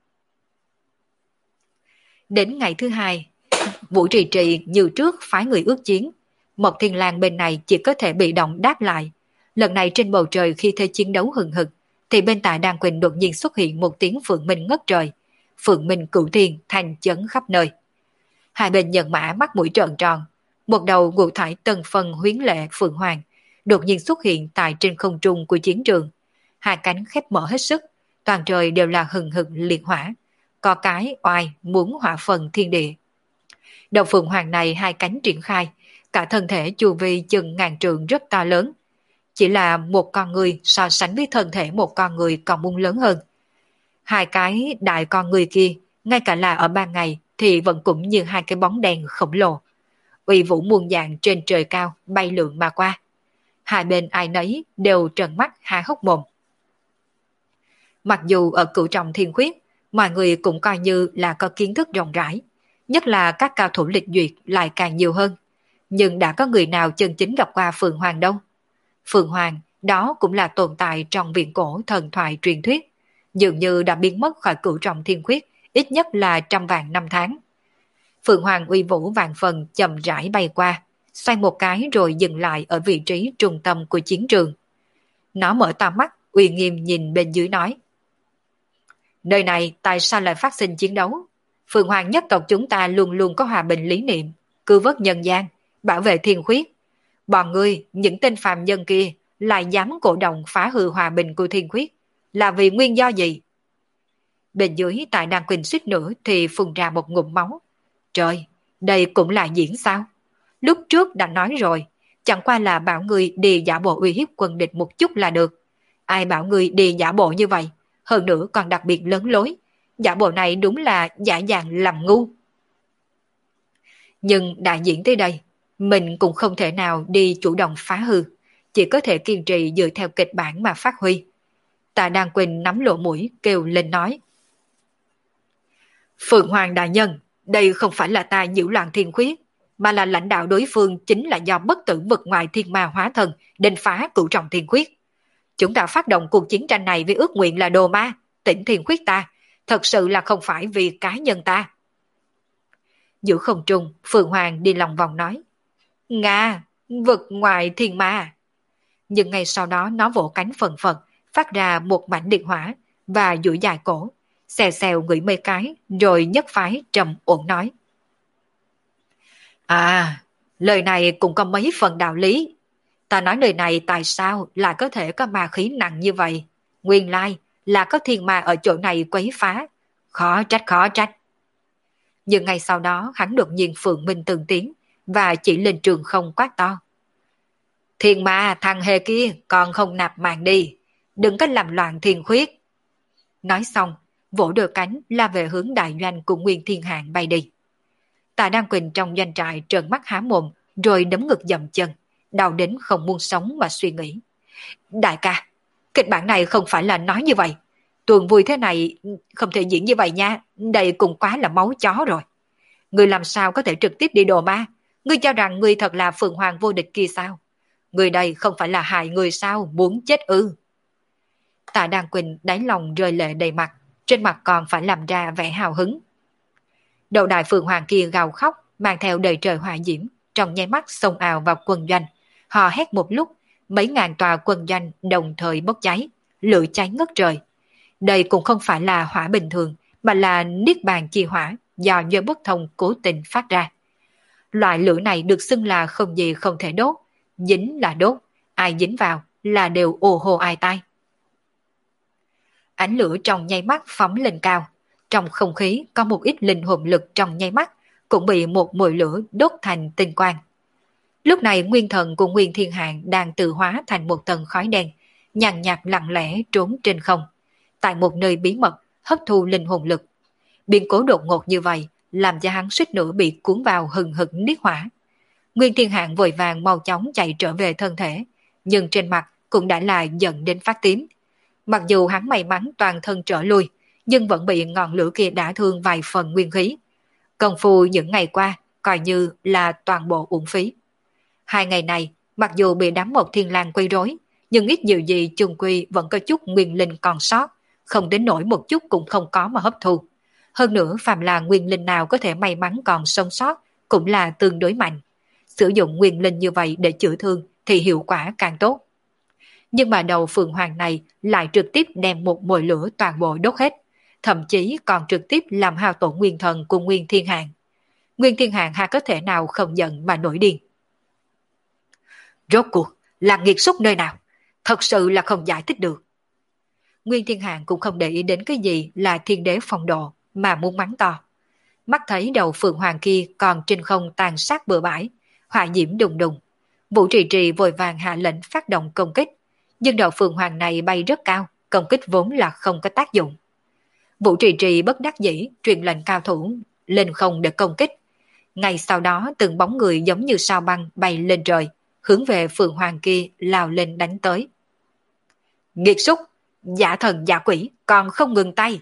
Đến ngày thứ hai, Vũ Trì Trì như trước phái người ước chiến. Mộc Thiên Lang bên này chỉ có thể bị động đáp lại. Lần này trên bầu trời khi thế chiến đấu hừng hực, thì bên Tạ Đăng Quỳnh đột nhiên xuất hiện một tiếng phượng minh ngất trời. Phượng minh cửu thiên thành chấn khắp nơi. Hai bên nhân mã mắt mũi trợn tròn. Một đầu ngũ thải tân phân huyến lệ Phượng Hoàng đột nhiên xuất hiện tại trên không trung của chiến trường. Hai cánh khép mở hết sức, toàn trời đều là hừng hực liệt hỏa. Có cái oai muốn hỏa phần thiên địa. Đầu Phượng Hoàng này hai cánh triển khai, cả thân thể chu vi chừng ngàn trượng rất to lớn. Chỉ là một con người so sánh với thân thể một con người còn muốn lớn hơn. Hai cái đại con người kia, ngay cả là ở ban ngày thì vẫn cũng như hai cái bóng đèn khổng lồ. Uy vũ muôn dạng trên trời cao bay lượn mà qua. Hai bên ai nấy đều trợn mắt há hốc mồm. Mặc dù ở Cửu Trọng Thiên Quyết, mọi người cũng coi như là có kiến thức rộng rãi, nhất là các cao thủ lịch duyệt lại càng nhiều hơn. Nhưng đã có người nào chân chính gặp qua Phượng Hoàng đâu? Phượng Hoàng, đó cũng là tồn tại trong viện cổ thần thoại truyền thuyết, dường như đã biến mất khỏi Cửu Trọng Thiên Quyết ít nhất là trăm vạn năm tháng. Phượng Hoàng uy vũ vạn phần chậm rãi bay qua, xoay một cái rồi dừng lại ở vị trí trung tâm của chiến trường. Nó mở to mắt, uy nghiêm nhìn bên dưới nói. Nơi này tại sao lại phát sinh chiến đấu? Phượng Hoàng nhất tộc chúng ta luôn luôn có hòa bình lý niệm, cứu vớt nhân gian, bảo vệ thiên khuyết. Bọn ngươi, những tên phàm nhân kia, lại dám cổ động phá hư hòa bình của thiên khuyết, là vì nguyên do gì? Bên dưới tại Đăng Quỳnh suýt nữa thì phun ra một ngụm máu. Trời, Đây cũng là diễn sao? Lúc trước đã nói rồi, chẳng qua là bảo ngươi đi giả bộ uy hiếp quân địch một chút là được. Ai bảo ngươi đi giả bộ như vậy, hơn nữa còn đặc biệt lớn lối. Giả bộ này đúng là giả dạng làm ngu. Nhưng đã diễn tới đây, mình cũng không thể nào đi chủ động phá hư, chỉ có thể kiên trì dựa theo kịch bản mà phát huy. Tạ Đan Quỳnh nắm lỗ mũi kêu lên nói. Phượng Hoàng đại nhân, đây không phải là ta nhiễu loạn thiên khuyết, mà là lãnh đạo đối phương chính là do bất tử vực ngoài thiên ma hóa thần đến phá cửu trọng thiên khuyết. Chúng ta phát động cuộc chiến tranh này với ước nguyện là đồ ma, tỉnh thiên khuyết ta, thật sự là không phải vì cá nhân ta. Giữa không trung, Phượng Hoàng đi lòng vòng nói. Nga, vực ngoài thiên ma. Nhưng ngay sau đó nó vỗ cánh phần phật, phát ra một mảnh điện hỏa và duỗi dài cổ, xèo xèo ngửi mấy cái, rồi nhất phái trầm ổn nói. À, lời này cũng có mấy phần đạo lý. Ta nói lời này tại sao lại có thể có ma khí nặng như vậy? Nguyên lai là có thiên ma ở chỗ này quấy phá. Khó trách khó trách. Nhưng ngay sau đó hắn đột nhiên phượng minh từng tiếng và chỉ lên trường không quát to. Thiên ma thằng hề kia còn không nạp mạng đi. Đừng có làm loạn thiên khuyết. Nói xong, vỗ đôi cánh la về hướng đại doanh của Nguyên Thiên Hạng bay đi. Tạ Đan Quỳnh trong doanh trại trợn mắt há mồm rồi đấm ngực dậm chân, đau đến không muốn sống mà suy nghĩ. Đại ca, kịch bản này không phải là nói như vậy. Tuần vui thế này không thể diễn như vậy nha, đây cũng quá là máu chó rồi. Ngươi làm sao có thể trực tiếp đi đồ ma? Ngươi cho rằng ngươi thật là Phượng Hoàng vô địch kia sao? Ngươi đây không phải là hại người sao, muốn chết ư? Tạ Đan Quỳnh đáy lòng rơi lệ đầy mặt, trên mặt còn phải làm ra vẻ hào hứng. Đầu đại Phượng Hoàng kia gào khóc, mang theo đầy trời hỏa diễm, trong nháy mắt xông ào vào quân doanh. Họ hét một lúc, mấy ngàn tòa quân doanh đồng thời bốc cháy, lửa cháy ngất trời. Đây cũng không phải là hỏa bình thường, mà là niết bàn chi hỏa do do bất thông cố tình phát ra. Loại lửa này được xưng là không gì không thể đốt, dính là đốt, ai dính vào là đều ồ hồ ai tai. Ánh lửa trong nháy mắt phóng lên cao, trong không khí có một ít linh hồn lực trong nháy mắt cũng bị một mùi lửa đốt thành tinh quang. Lúc này nguyên thần của Nguyên Thiên Hạng đang tự hóa thành một tầng khói đen, nhàn nhạt lặng lẽ trốn trên không, tại một nơi bí mật hấp thu linh hồn lực. Biến cố đột ngột như vậy làm cho hắn suýt nữa bị cuốn vào hừng hực niết hỏa. Nguyên Thiên Hạng vội vàng mau chóng chạy trở về thân thể, nhưng trên mặt cũng đã là giận đến phát tím. Mặc dù hắn may mắn toàn thân trở lui, nhưng vẫn bị ngọn lửa kia đả thương vài phần nguyên khí. Công phu những ngày qua coi như là toàn bộ uổng phí. Hai ngày này, mặc dù bị đám một thiên lang quấy rối, nhưng ít nhiều gì chung quy vẫn có chút nguyên linh còn sót, không đến nỗi một chút cũng không có mà hấp thu. Hơn nữa phàm là nguyên linh nào có thể may mắn còn sống sót cũng là tương đối mạnh. Sử dụng nguyên linh như vậy để chữa thương thì hiệu quả càng tốt. Nhưng mà đầu Phượng Hoàng này lại trực tiếp đem một mồi lửa toàn bộ đốt hết, thậm chí còn trực tiếp làm hao tổn nguyên thần của Nguyên Thiên Hạng. Nguyên Thiên Hạng hà có thể nào không giận mà nổi điên. Rốt cuộc là nghiệt xúc nơi nào, thật sự là không giải thích được. Nguyên Thiên Hạng cũng không để ý đến cái gì là thiên đế phong độ mà muốn mắng to. Mắt thấy đầu Phượng Hoàng kia còn trên không tàn sát bừa bãi, hỏa diễm đùng đùng. Vũ Trì Trì vội vàng hạ lệnh phát động công kích, nhưng đầu Phượng Hoàng này bay rất cao, công kích vốn là không có tác dụng. Vũ Trì Trì bất đắc dĩ truyền lệnh cao thủ lên không để công kích. Ngay sau đó từng bóng người giống như sao băng bay lên trời, hướng về Phượng Hoàng kia lao lên đánh tới. Nghiệt xúc, giả thần giả quỷ còn không ngừng tay.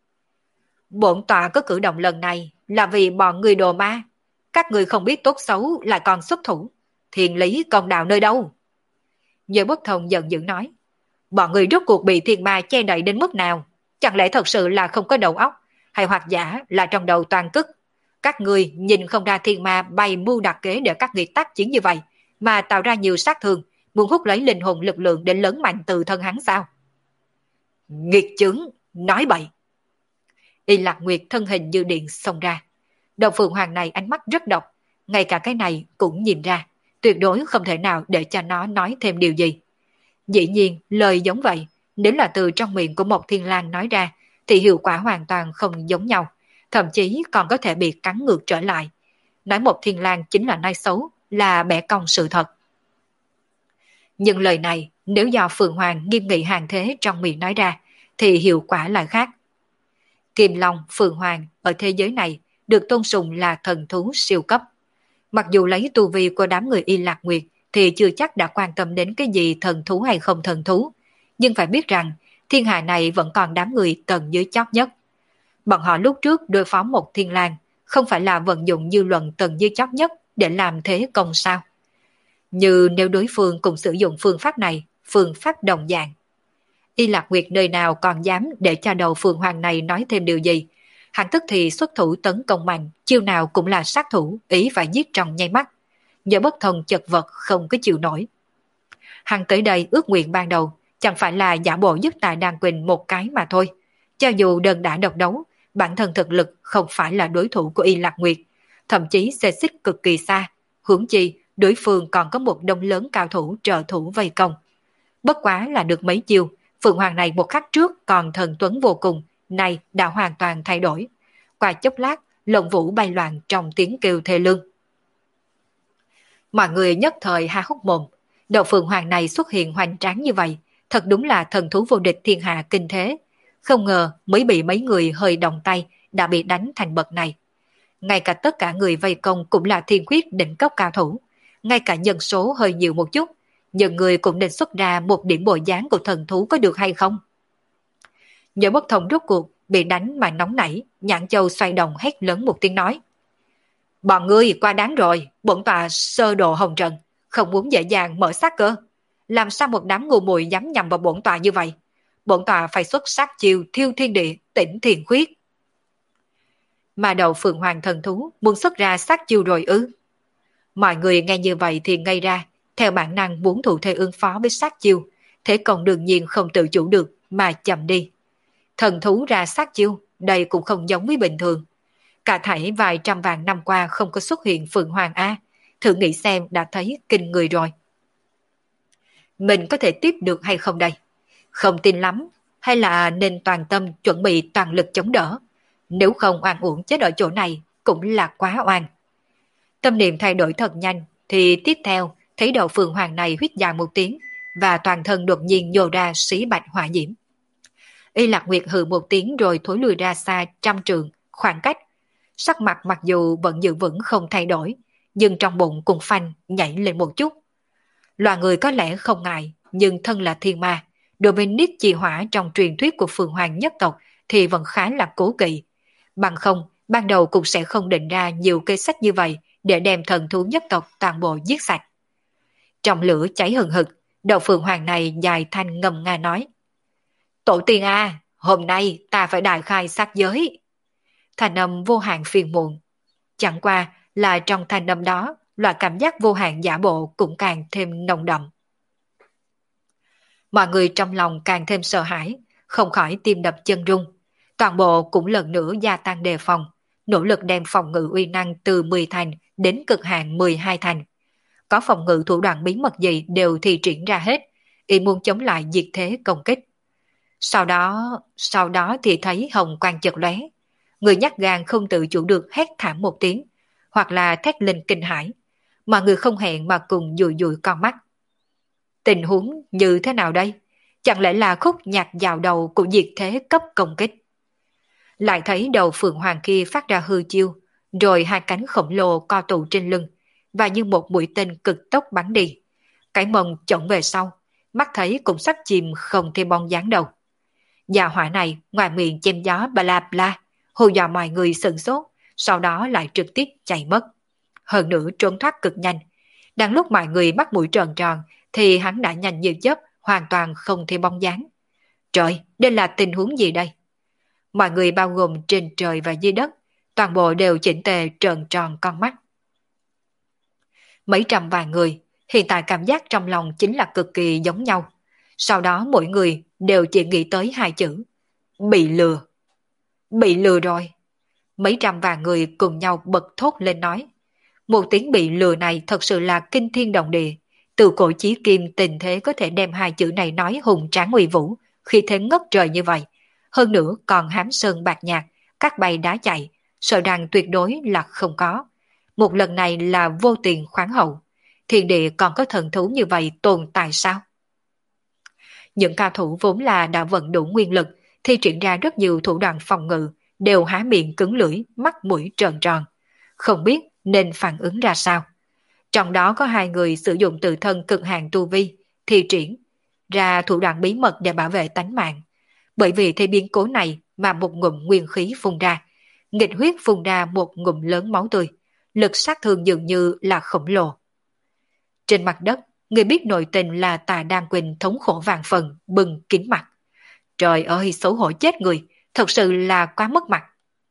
Bổn tọa có cử động lần này là vì bọn người đồ ma. Các người không biết tốt xấu lại còn xuất thủ. Thiền lý công đạo nơi đâu? Nhớ bất thông giận dữ nói. Bọn người rốt cuộc bị thiên ma che đậy đến mức nào? Chẳng lẽ thật sự là không có đầu óc, hay hoặc giả là trong đầu toàn cức? Các người nhìn không ra thiên ma bày mưu đặc kế để các người tác chiến như vậy, mà tạo ra nhiều sát thương, muốn hút lấy linh hồn lực lượng để lớn mạnh từ thân hắn sao? Nghiệt chướng, nói bậy. Y Lạc Nguyệt thân hình như điện xông ra. Đầu Phượng Hoàng này ánh mắt rất độc, ngay cả cái này cũng nhìn ra, tuyệt đối không thể nào để cho nó nói thêm điều gì. Dĩ nhiên, lời giống vậy, nếu là từ trong miệng của một thiên lang nói ra, thì hiệu quả hoàn toàn không giống nhau, thậm chí còn có thể bị cắn ngược trở lại. nói một thiên lang chính là nói xấu, là bẻ cong sự thật. Nhưng lời này nếu do Phượng Hoàng nghiêm nghị hàng thế trong miệng nói ra, thì hiệu quả lại khác. Kim Long, Phượng Hoàng ở thế giới này được tôn sùng là thần thú siêu cấp. Mặc dù lấy tu vi của đám người Y Lạc Nguyệt thì chưa chắc đã quan tâm đến cái gì thần thú hay không thần thú, nhưng phải biết rằng thiên hạ này vẫn còn đám người tầng dưới chót nhất. Bọn họ lúc trước đối phó một thiên lang không phải là vận dụng dư luận tầng dưới chót nhất để làm thế công sao? Như nếu đối phương cùng sử dụng phương pháp này, phương pháp đồng dạng. Y Lạc Nguyệt nơi nào còn dám để cho đầu Phượng Hoàng này nói thêm điều gì. Hắn tức thì xuất thủ tấn công mạnh, chiêu nào cũng là sát thủ, ý phải giết trong nháy mắt. Nhờ bất thông chật vật không có chịu nổi. Hắn tới đây ước nguyện ban đầu, chẳng phải là giả bộ giúp Tạ Đan Quỳnh một cái mà thôi. Cho dù đơn đã độc đấu, bản thân thực lực không phải là đối thủ của Y Lạc Nguyệt, thậm chí xê xích cực kỳ xa. Huống chi, đối phương còn có một đông lớn cao thủ trợ thủ vây công. Bất quá là được mấy chiêu, Phượng Hoàng này một khắc trước còn thần tuấn vô cùng, nay đã hoàn toàn thay đổi. Qua chốc lát, lồng vũ bay loạn trong tiếng kêu thê lương. Mọi người nhất thời há hốc mồm, đầu Phượng Hoàng này xuất hiện hoành tráng như vậy, thật đúng là thần thú vô địch thiên hạ kinh thế. Không ngờ mới bị mấy người hơi động tay đã bị đánh thành bậc này. Ngay cả tất cả người vây công cũng là thiên quyết đỉnh cấp cao thủ, ngay cả nhân số hơi nhiều một chút, nhưng người cũng nên xuất ra một điểm bộ dáng của thần thú có được hay không? Nhớ bất thông rốt cuộc bị đánh mà nóng nảy, Nhãn Châu xoay đồng hét lớn một tiếng nói: bọn ngươi quá đáng rồi, bổn tọa sơ đồ hồng trần, không muốn dễ dàng mở xác cơ. Làm sao một đám ngu muội dám nhầm vào bổn tọa như vậy? Bổn tọa phải xuất sát chiêu thiêu thiên địa, tỉnh thiền khuyết. Mà đầu Phượng Hoàng thần thú muốn xuất ra sát chiêu rồi ư? Mọi người nghe như vậy thì ngây ra, theo bản năng muốn thủ thế ứng phó với sát chiêu, thế còn đương nhiên không tự chủ được mà chậm đi. Thần thú ra sát chiêu, đây cũng không giống với bình thường. Cả thảy vài trăm vạn năm qua không có xuất hiện Phượng Hoàng A, thử nghĩ xem đã thấy kinh người rồi. Mình có thể tiếp được hay không đây? Không tin lắm, hay là nên toàn tâm chuẩn bị toàn lực chống đỡ? Nếu không oan uổng chết ở chỗ này cũng là quá oan. Tâm niệm thay đổi thật nhanh, thì tiếp theo thấy đầu Phượng Hoàng này huýt dài một tiếng và toàn thân đột nhiên nhô ra xí bạch hỏa diễm. Y Lạc Nguyệt hừ một tiếng rồi thối lùi ra xa trăm trường, khoảng cách. Sắc mặt mặc dù vẫn giữ vững không thay đổi, nhưng trong bụng cùng phanh nhảy lên một chút. Loài người có lẽ không ngại, nhưng thân là thiên ma, đối với niết trì hỏa trong truyền thuyết của Phượng Hoàng nhất tộc thì vẫn khá là cố kỵ. Bằng không, ban đầu cũng sẽ không định ra nhiều kế sách như vậy để đem thần thú nhất tộc toàn bộ giết sạch. Trong lửa cháy hừng hực, đầu Phượng Hoàng này dài thanh ngầm nga nói: tổ tiên a, hôm nay ta phải đại khai sát giới. Thanh âm vô hạn phiền muộn. Chẳng qua là trong thanh âm đó, loại cảm giác vô hạn giả bộ cũng càng thêm nồng đậm. Mọi người trong lòng càng thêm sợ hãi, không khỏi tim đập chân rung. Toàn bộ cũng lần nữa gia tăng đề phòng, nỗ lực đem phòng ngự uy năng từ mười thành đến cực hạn mười hai thành. Có phòng ngự thủ đoạn bí mật gì đều thi triển ra hết, ý muốn chống lại diệt thế công kích. Sau đó, sau đó thì thấy hồng quang chợt lóe, người nhát gan không tự chủ được hét thảm một tiếng, hoặc là thét lên kinh hãi, mà người không hẹn mà cùng dụi dụi con mắt. Tình huống như thế nào đây? Chẳng lẽ là khúc nhạc vào đầu của diệt thế cấp công kích? Lại thấy đầu Phượng Hoàng kia phát ra hư chiêu, rồi hai cánh khổng lồ co tụ trên lưng, và như một mũi tên cực tốc bắn đi. Cái mông chổng về sau, mắt thấy cũng sắp chìm không thêm bóng dáng đâu. Gia hỏa này ngoài miệng chém gió bla bla, hù dọa mọi người sửng sốt, sau đó lại trực tiếp chạy mất. Hơn nữa trốn thoát cực nhanh. Đang lúc mọi người bắt mũi tròn tròn, thì hắn đã nhanh như chớp, hoàn toàn không thêm bóng dáng. Trời, đây là tình huống gì đây? Mọi người bao gồm trên trời và dưới đất, toàn bộ đều chỉnh tề tròn tròn con mắt. Mấy trăm vài người, hiện tại cảm giác trong lòng chính là cực kỳ giống nhau. Sau đó mỗi người đều chỉ nghĩ tới hai chữ: bị lừa. Bị lừa rồi. Mấy trăm vạn người cùng nhau bật thốt lên nói. Một tiếng bị lừa này thật sự là kinh thiên động địa. Từ cổ chí kim tình thế có thể đem hai chữ này nói hùng tráng uy vũ, khi thế ngất trời như vậy. Hơn nữa còn hám sơn bạc nhạc, các bay đá chạy, sợ rằng tuyệt đối là không có. Một lần này là vô tiền khoáng hậu, thiên địa còn có thần thú như vậy tồn tại sao? Những cao thủ vốn là đã vận đủ nguyên lực, thi triển ra rất nhiều thủ đoạn phòng ngự, đều há miệng cứng lưỡi, mắt mũi tròn tròn. Không biết nên phản ứng ra sao. Trong đó có hai người sử dụng tự thân cực hạn tu vi, thi triển ra thủ đoạn bí mật để bảo vệ tánh mạng. Bởi vì thế biến cố này mà một ngụm nguyên khí phun ra, nghịch huyết phun ra một ngụm lớn máu tươi, lực sát thương dường như là khổng lồ. Trên mặt đất, người biết nội tình là Tà Đan Quỳnh thống khổ vàng phần, bừng kín mặt. Trời ơi, xấu hổ chết người, thật sự là quá mất mặt.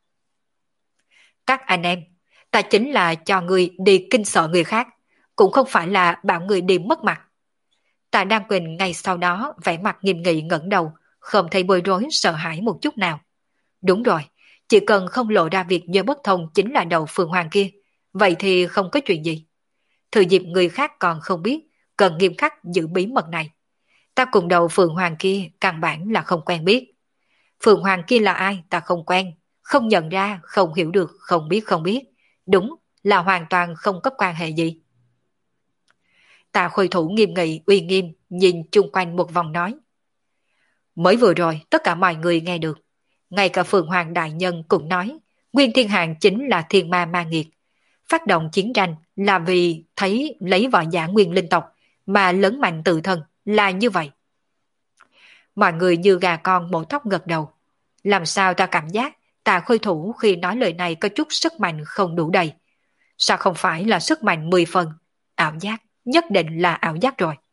Các anh em, ta chính là cho người đi kinh sợ người khác, cũng không phải là bảo người đi mất mặt. Tạ Đan Quỳnh ngay sau đó vẻ mặt nghiêm nghị ngẩng đầu, không thấy bối rối sợ hãi một chút nào. Đúng rồi, chỉ cần không lộ ra việc Nhớ Bất Thông chính là đầu Phượng Hoàng kia, vậy thì không có chuyện gì. Thừa dịp người khác còn không biết, cần nghiêm khắc giữ bí mật này. Ta cùng đầu Phượng Hoàng kia căn bản là không quen biết. Phượng Hoàng kia là ai ta không quen, không nhận ra, không hiểu được, không biết không biết. Đúng là hoàn toàn không có quan hệ gì. Tạ Khôi Thủ nghiêm nghị uy nghiêm nhìn chung quanh một vòng nói. Mới vừa rồi tất cả mọi người nghe được. Ngay cả Phượng Hoàng Đại Nhân cũng nói Nguyên Thiên Hàng chính là thiên ma ma nghiệt. Phát động chiến tranh là vì thấy lấy võ giả nguyên linh tộc mà lớn mạnh tự thân là như vậy. Mọi người như gà con mổ thóc gật đầu. Làm sao ta cảm giác Tạ Khôi Thủ khi nói lời này có chút sức mạnh không đủ đầy. Sao không phải là sức mạnh mười phần? Ảo giác, nhất định là ảo giác rồi.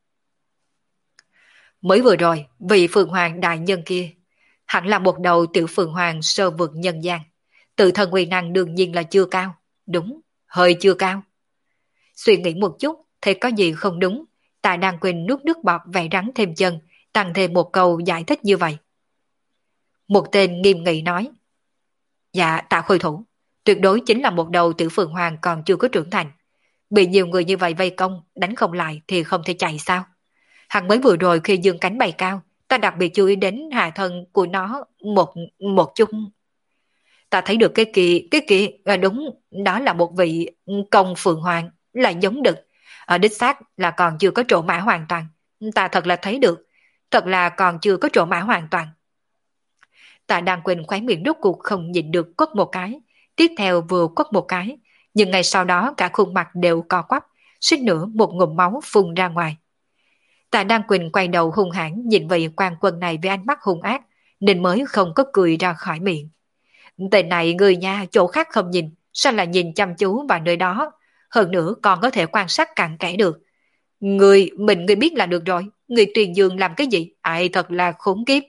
Mới vừa rồi, vị Phượng Hoàng Đại Nhân kia hẳn là một đầu tiểu Phượng Hoàng sơ vượt nhân gian. Tự thân uy năng đương nhiên là chưa cao. Đúng, hơi chưa cao. Suy nghĩ một chút, thì có gì không đúng. Tạ Đan Quỳnh nuốt nước bọt vẽ rắn thêm chân, tăng thêm một câu giải thích như vậy. Một tên nghiêm nghị nói. Dạ, Tạ Khôi Thủ, tuyệt đối chính là một đầu tiểu Phượng Hoàng còn chưa có trưởng thành. Bị nhiều người như vậy vây công, đánh không lại thì không thể chạy sao? Hắn mới vừa rồi khi dương cánh bay cao, ta đặc biệt chú ý đến hạ thân của nó một một chút. Ta thấy được cái kia, cái kia, à đúng, đó là một vị công Phượng Hoàng, là giống đực. Ở đích xác là còn chưa có trổ mã hoàn toàn. Ta thật là thấy được, thật là còn chưa có trổ mã hoàn toàn. Tạ Đan Quỳnh khóe miệng rốt cuộc không nhịn được quất một cái, tiếp theo vừa quất một cái, nhưng ngay sau đó cả khuôn mặt đều co quắp, suýt nữa một ngụm máu phun ra ngoài. Tạ Đan Quỳnh quay đầu hung hãn nhìn vị quan quân này với ánh mắt hung ác, nên mới không có cười ra khỏi miệng. Tên này người nhà chỗ khác không nhìn, sao lại nhìn chăm chú vào nơi đó, hơn nữa còn có thể quan sát cặn kẽ được. Người, mình người biết là được rồi, người truyền dương làm cái gì, ai thật là khốn kiếp.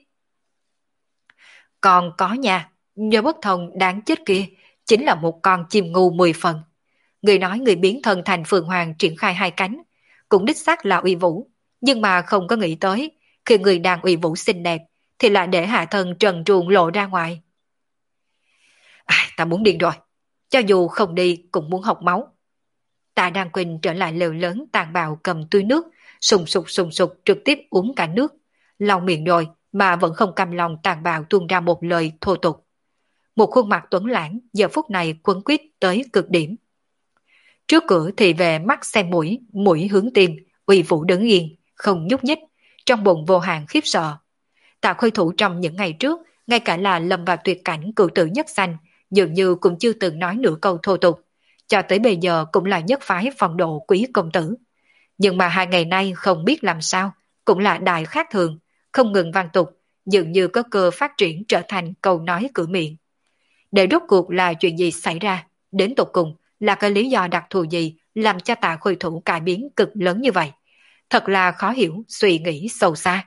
Còn có nhà, Nhớ Bất Thông đáng chết kia, chính là một con chim ngu mười phần. Người nói người biến thân thành Phượng Hoàng triển khai hai cánh, cũng đích xác là uy vũ, nhưng mà không có nghĩ tới, khi người đang uy vũ xinh đẹp, thì lại để hạ thân trần truồng lộ ra ngoài. À, ta muốn điên rồi, cho dù không đi cũng muốn học máu. Tạ Đan Quỳnh trở lại lều lớn tàn bạo cầm túi nước, sùng sục sùng sục trực tiếp uống cả nước, lau miệng rồi mà vẫn không cam lòng tàn bạo tuôn ra một lời thô tục. Một khuôn mặt tuấn lãng giờ phút này quấn quýt tới cực điểm. Trước cửa thì về mắt xem mũi, mũi hướng tim, uy vũ đứng yên, không nhúc nhích, trong bụng vô hạn khiếp sợ. Tạ Khôi Thủ trong những ngày trước, ngay cả là lâm vào tuyệt cảnh cựu tử nhất sanh, dường như cũng chưa từng nói nửa câu thô tục, cho tới bây giờ cũng là nhất phái phong độ quý công tử. Nhưng mà hai ngày nay không biết làm sao, cũng là đại khác thường, không ngừng vang tục, dường như có cơ phát triển trở thành câu nói cửa miệng. Để rốt cuộc là chuyện gì xảy ra, đến tột cùng là cái lý do đặc thù gì làm cho Tạ Khôi Thủ cải biến cực lớn như vậy. Thật là khó hiểu, suy nghĩ sâu xa.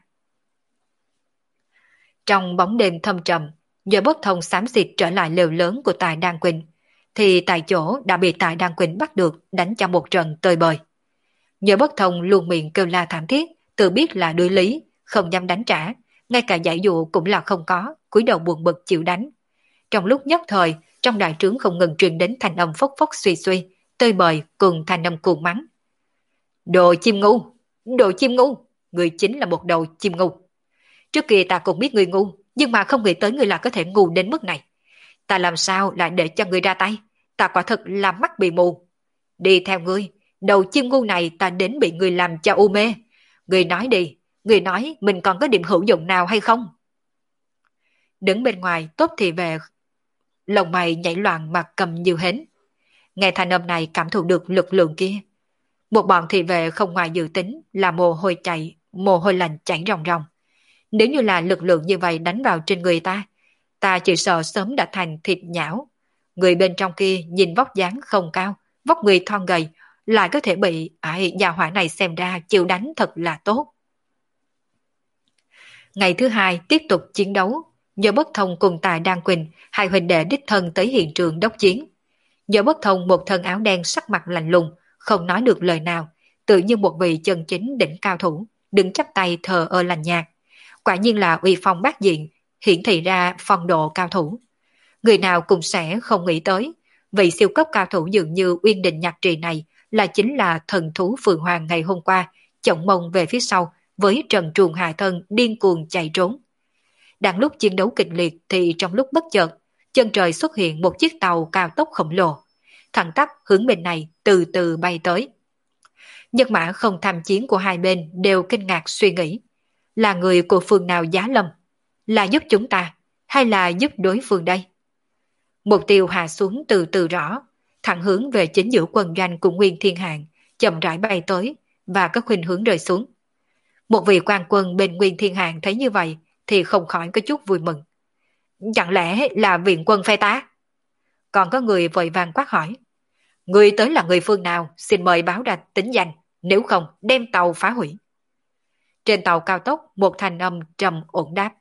Trong bóng đêm thâm trầm, Nhớ Bất Thông xám xịt trở lại lều lớn của Tài Đan Quỳnh, thì tại chỗ đã bị Tài Đan Quỳnh bắt được đánh cho một trận tơi bời. Nhớ Bất Thông luôn miệng kêu la thảm thiết, tự biết là đối lý, không dám đánh trả, ngay cả giải dụ cũng là không có, cúi đầu buồn bực chịu đánh. Trong lúc nhất thời, trong đại trướng không ngừng truyền đến thanh âm phốc phốc suy suy, tơi bời cùng thanh âm cuồng mắng. Đồ chim ngu, đồ chim ngu, người chính là một đầu chim ngu. Trước kia ta cũng biết người ngu, nhưng mà không nghĩ tới người là có thể ngu đến mức này. Ta làm sao lại để cho người ra tay, Ta quả thật là mắt bị mù. Đi theo ngươi, đầu chim ngu này ta đến bị ngươi làm cho u mê. Ngươi nói đi, ngươi nói mình còn có điểm hữu dụng nào hay không? Đứng bên ngoài tốt thị vệ, lồng mày nhảy loạn mà cầm như hến. Nghe thanh âm này cảm thụ được lực lượng kia. Một bọn thị vệ không ngoài dự tính là mồ hôi chạy, mồ hôi lạnh chảy ròng ròng. Nếu như là lực lượng như vậy đánh vào trên người ta, ta chỉ sợ sớm đã thành thịt nhão. Người bên trong kia nhìn vóc dáng không cao, vóc người thon gầy, lại có thể bị ai nhà hỏa này xem ra chịu đánh thật là tốt. Ngày thứ hai tiếp tục chiến đấu, Nhớ Bất Thông cùng Tài Đan Quỳnh, hai huynh đệ đích thân tới hiện trường đốc chiến. Nhớ Bất Thông một thân áo đen sắc mặt lạnh lùng, không nói được lời nào, tự như một vị chân chính đỉnh cao thủ, đứng chắp tay thờ ơ lành nhạt. Quả nhiên là uy phong bát diện, hiển thị ra phong độ cao thủ. Người nào cũng sẽ không nghĩ tới, vị siêu cấp cao thủ dường như Uyên Đình Nhạc Trì này là chính là thần thú Phượng Hoàng ngày hôm qua, chổng mông về phía sau với trần truồng hạ thân điên cuồng chạy trốn. Đang lúc chiến đấu kịch liệt thì trong lúc bất chợt, chân trời xuất hiện một chiếc tàu cao tốc khổng lồ, thẳng tắp hướng bên này từ từ bay tới. Nhân mã không tham chiến của hai bên đều kinh ngạc suy nghĩ, là người của phương nào giá lâm, là giúp chúng ta hay là giúp đối phương đây? Mục tiêu hạ xuống từ từ rõ, thẳng hướng về chính giữa quân doanh của Nguyên Thiên Hạng, chậm rãi bay tới và có khuynh hướng rơi xuống. Một vị quan quân bên Nguyên Thiên Hạng thấy như vậy thì không khỏi có chút vui mừng. Chẳng lẽ là viện quân phe tá? Còn có người vội vàng quát hỏi. Người tới là người phương nào, xin mời báo ra tính danh, nếu không đem tàu phá hủy. Trên tàu cao tốc một thanh âm trầm ổn đáp.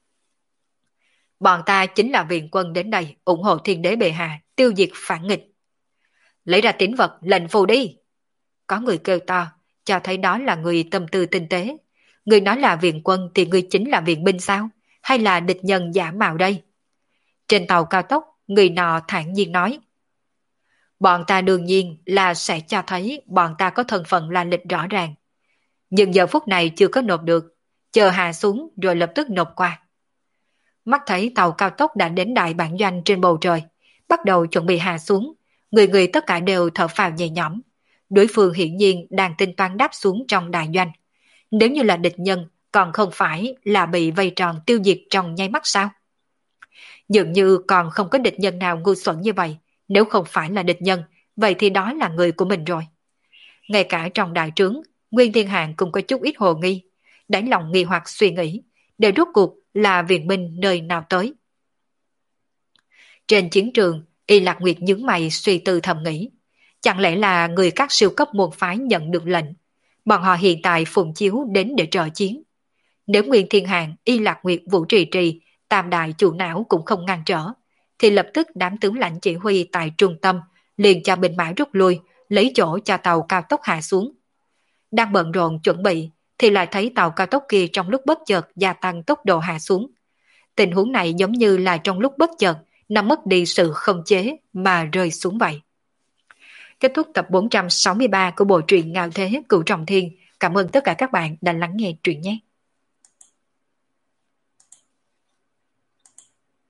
Bọn ta chính là viện quân đến đây ủng hộ Thiên Đế bệ hạ tiêu diệt phản nghịch. Lấy ra tín vật lệnh phù đi. Có người kêu to, cho thấy đó là người tâm tư tinh tế. Người nói là viện quân thì người chính là viện binh sao? Hay là địch nhân giả mạo đây? Trên tàu cao tốc, người nọ thản nhiên nói. Bọn ta đương nhiên là sẽ cho thấy bọn ta có thân phận là lịch rõ ràng. Nhưng giờ phút này chưa có nộp được, chờ hạ xuống rồi lập tức nộp qua. Mắt thấy tàu cao tốc đã đến đại bản doanh trên bầu trời, bắt đầu chuẩn bị hạ xuống, người người tất cả đều thở phào nhẹ nhõm. Đối phương hiển nhiên đang tính toán đáp xuống trong đại doanh. Nếu như là địch nhân, còn không phải là bị vây tròn tiêu diệt trong nháy mắt sao? Dường như còn không có địch nhân nào ngu xuẩn như vậy. Nếu không phải là địch nhân, vậy thì đó là người của mình rồi. Ngay cả trong đại trướng, Nguyên Thiên Hạng cũng có chút ít hồ nghi, đáy lòng nghi hoặc suy nghĩ, để rốt cuộc là viện binh nơi nào tới. Trên chiến trường, Y Lạc Nguyệt nhướng mày suy tư thầm nghĩ, chẳng lẽ là người các siêu cấp môn phái nhận được lệnh, bọn họ hiện tại phụng chiếu đến để trợ chiến. Nếu Nguyên Thiên Hạng, Y Lạc Nguyệt, Vũ Trì Trì, Tam Đại chủ não cũng không ngăn trở, thì lập tức đám tướng lãnh chỉ huy tại trung tâm liền cho binh mã rút lui, lấy chỗ cho tàu cao tốc hạ xuống. Đang bận rộn chuẩn bị thì lại thấy tàu cao tốc kia trong lúc bất chợt gia tăng tốc độ hạ xuống. Tình huống này giống như là trong lúc bất chợt nó mất đi sự không chế mà rơi xuống vậy. Kết thúc tập bốn trăm sáu mươi ba của bộ truyện Ngạo Thế Cửu Trọng Thiên. Cảm ơn tất cả các bạn đã lắng nghe truyện nhé.